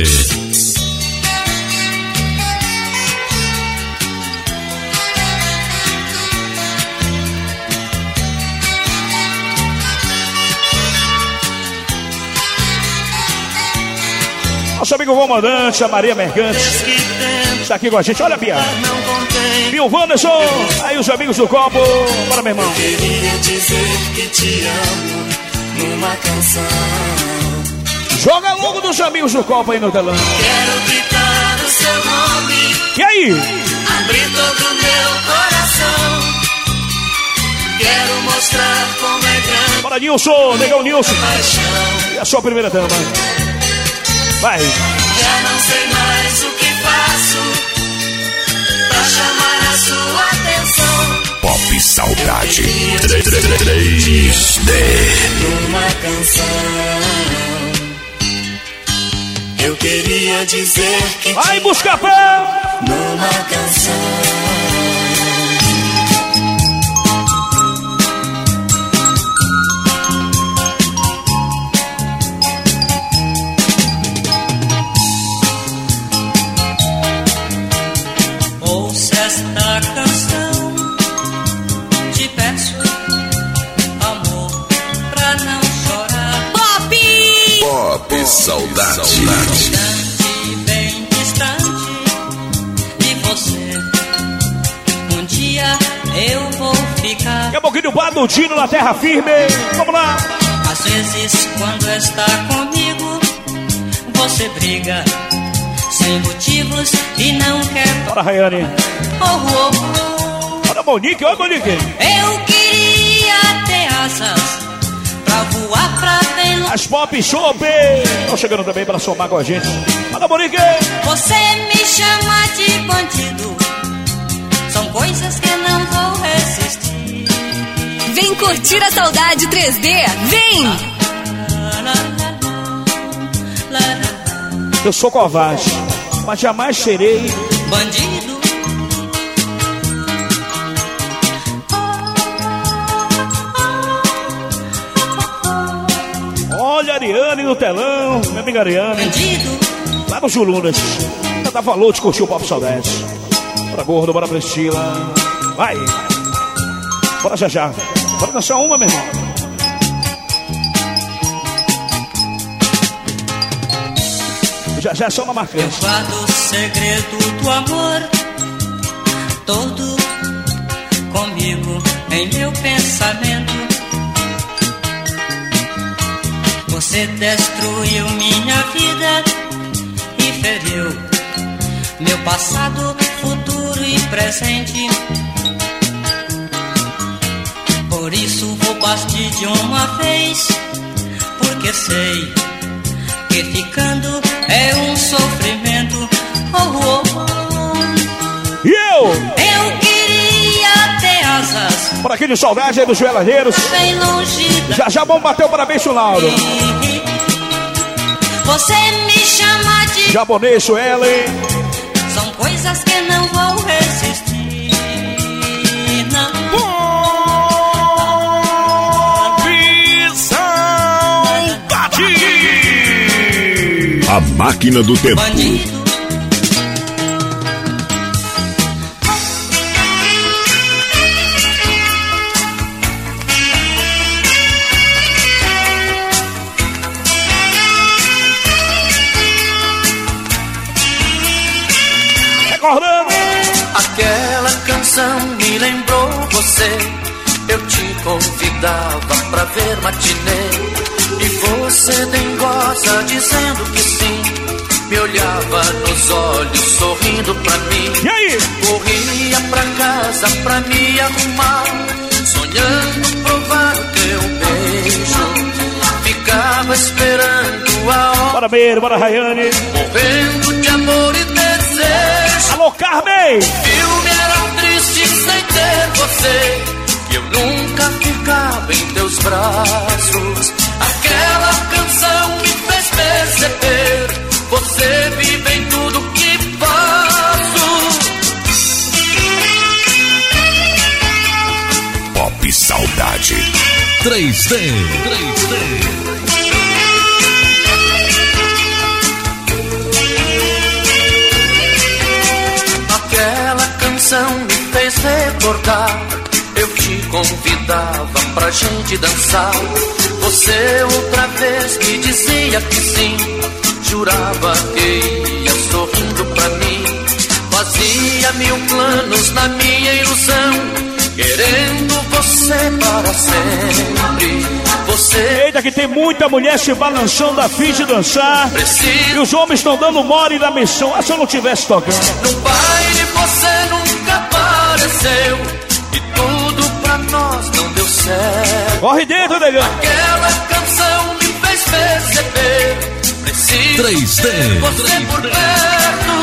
Nosso amigo comandante, a Maria Mercante, está aqui com a gente. Olha, Bia. Bill Wanderson, aí os amigos do copo. Bora, meu irmão. Eu queria dizer que te amo numa canção. Joga logo dos amigos do copo aí no telão. Quero gritar o seu nome. E aí? Abrir todo o meu coração. Quero mostrar como é grande. Bora, Nilson, negão Nilson. E a sua primeira dama. Vai. Já não sei mais o que faço pra chamar a sua atenção. Pop Saudade três D. Numa canção. Eu queria dizer que vai buscar pé. Numa canção. Esta canção, te peço, amor, pra não chorar. Pop! Pop Saudade. Distante, bem distante de você. Um dia eu vou ficar. Daqui a pouquinho o Badudino na terra firme. Vamos lá. Às vezes, quando está comigo, você briga sem motivos e não quer. Bora, Rayane. Oh, oh, oh. Olha, Monique, olha, Monique. Eu queria ter asas pra voar pra bem longe. As Pop Shop estão chegando também para somar com a gente. Olha, Monique. Você me chama de bandido, são coisas que não vou resistir. Vem curtir a Saudade três D, vem! Eu sou covarde, mas jamais serei bandido. Olha a Ariane no telão, minha amiga Ariane. Bandido. Lá no Julunas. Já dá valor de curtir o Pop Saudade. Bora, gordo, bora, Priscila. Vai. Bora, já já. Bora dançar uma, meu irmão. Já já é só uma marcante. Eu guardo o segredo do amor todo comigo em meu pensamento. Você destruiu minha vida e feriu meu passado, futuro e presente. Por isso vou partir de uma vez, porque sei que ficando é um sofrimento. Oh, oh, oh. E eu? Eu queria ter asas. Por aqui de saudade aí dos Veladeiros. Bem longe da... Já já vamos bater o parabéns pro Lauro. Você me chama de Japonês, Suelen. São coisas que não vou resistir. Não. A máquina do tempo. Bandido. Recordando. Aquela canção me lembrou você. Eu te convidava pra ver matinê. E você dengosa dizendo que sim. Me olhava nos olhos sorrindo pra mim. E aí? Corria pra casa pra me arrumar, sonhando provar o teu beijo. Ficava esperando a hora. Bora ver, bora Rayane. Morrendo de amor e desejo. Alô Carmen. O filme era triste sem ter você. Eu nunca ficava em teus braços. Aquela canção me fez perceber. Você vive em tudo que faço. Pop Saudade três D. três D. Aquela canção me fez recordar. Eu te convidava pra gente dançar. Você outra vez me dizia que sim. Jurava que ia sorrindo pra mim. Fazia mil planos na minha ilusão, querendo você para sempre. Você... Eita, que tem muita mulher se balançando a fim de dançar. Preciso... E os homens estão dando mole na missão. Ah, se eu não tivesse tocando. No baile você nunca apareceu. E tudo pra nós não deu certo. Corre dentro, negão. Aquela canção me fez perceber. Preciso três D. ter você por perto.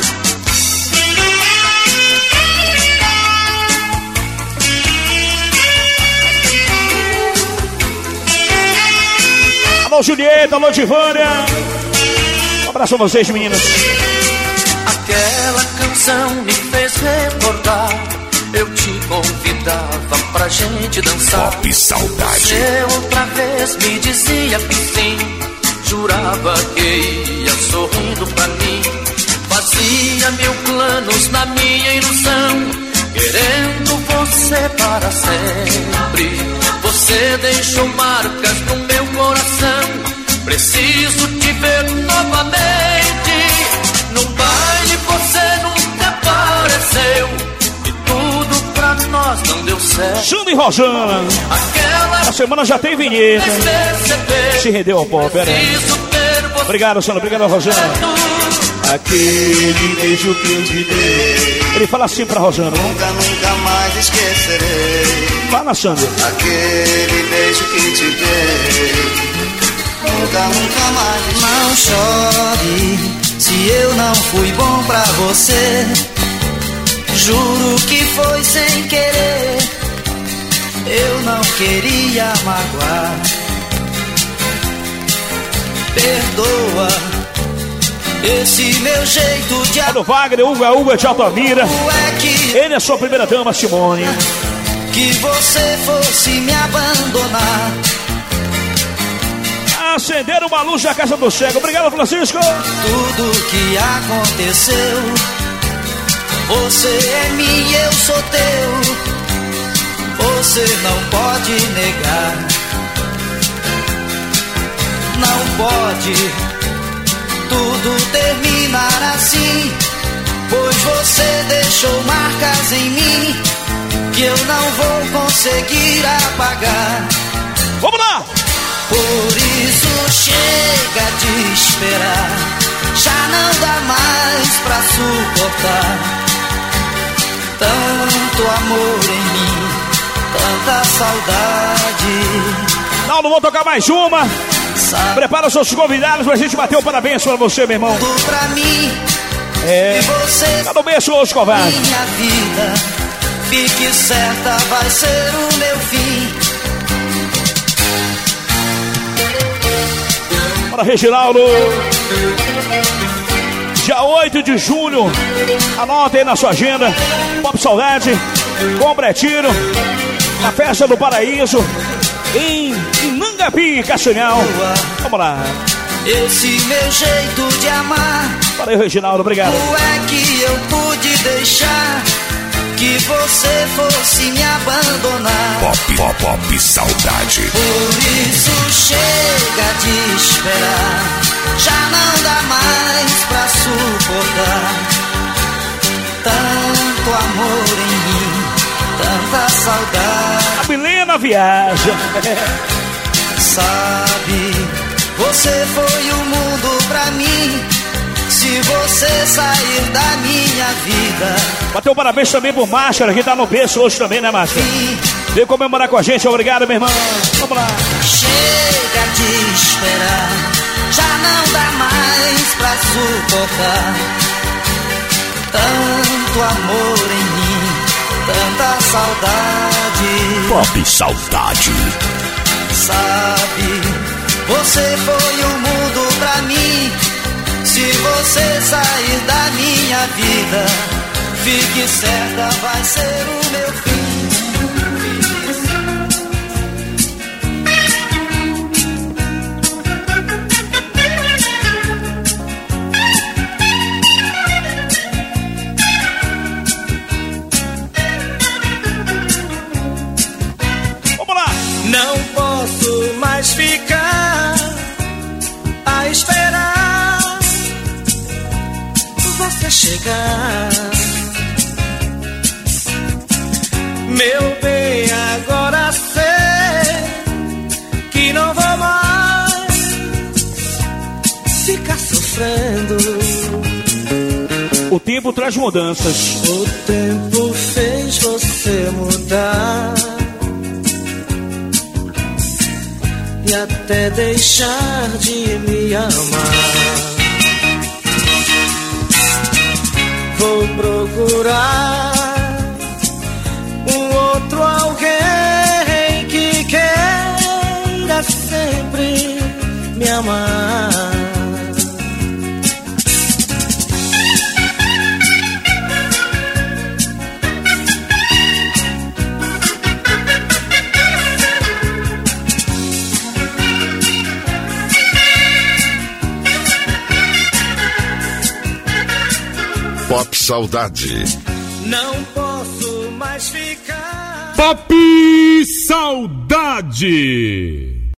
Alô Julieta, alô Divânia. Um abraço a vocês, meninas. Aquela canção me fez recordar. Eu te convidava pra gente dançar. Pop Saudade. Você outra vez me dizia que sim. Jurava que ia sorrindo pra mim. Fazia mil planos na minha ilusão, querendo você para sempre. Você deixou marcas no meu coração. Preciso te ver novamente. No baile você nunca apareceu. E tudo pra nós não deu certo. Xande e Rosana. Aquela a semana já tem vinheta. Se rendeu ao pop, pera aí. Obrigado, Sandra. Obrigado, Rosana. Aquele beijo que eu te dei. Ele fala assim pra Rosana. Nunca, nunca mais esquecerei. Fala, Sandra. Aquele beijo que te dei. Nunca, nunca mais. Não chore se eu não fui bom pra você. Juro que foi sem querer. Eu não queria magoar. Perdoa esse meu jeito de amar. Wagner, Uga, Uga de Altamira. É que ele é sua primeira dama, Simone. Que você fosse me abandonar. Acender uma luz na casa do cego. Obrigado, Francisco. Tudo que aconteceu, você é minha, eu sou teu. Você não pode negar. Não pode tudo terminar assim, pois você deixou marcas em mim que eu não vou conseguir apagar. Vamos lá! Por isso chega de esperar. já não dá mais pra suportar. Tanto amor em mim, tanta saudade. Não, não vou tocar mais uma. Prepara os seus convidados pra gente bater um parabéns pra você, meu irmão. Tudo pra mim. É. Cada um beijo hoje, covarde. Minha vida, fique certa, vai ser o meu fim. Para Reginaldo. Dia oito de julho. Anota aí na sua agenda. Pop Saudade com o Bretiro. Na Festa do Paraíso. Em Mangapi, Castanhal. Vamos lá. Esse meu jeito de amar. Para aí, Reginaldo, obrigado. Como é que eu pude deixar que você fosse me abandonar? Pop, pop, pop, saudade. Por isso chega de esperar, já não dá mais pra suportar. Tanto amor em mim, tanta saudade. A Milena viaja. Sabe, você foi o mundo pra mim. Se você sair da minha vida. Bateu um parabéns também pro Máscara, que tá no berço hoje também, né, Máscara? Veio comemorar com a gente, obrigado, meu irmão. Vamos lá. Chega de esperar, já não dá mais pra suportar. Tanto amor em mim, tanta saudade. Pop Saudade. Sabe, você foi o mundo pra mim. Se você sair da minha vida, fique certa, vai ser o meu fim. Vamos lá! Não posso mais ficar a esperar você chegar. Meu bem, agora sei que não vou mais ficar sofrendo. O tempo traz mudanças. O tempo fez você mudar e até deixar de me amar. Vou procurar um outro alguém que queira sempre me amar. Pop Saudade. Não posso mais ficar. Pop Saudade.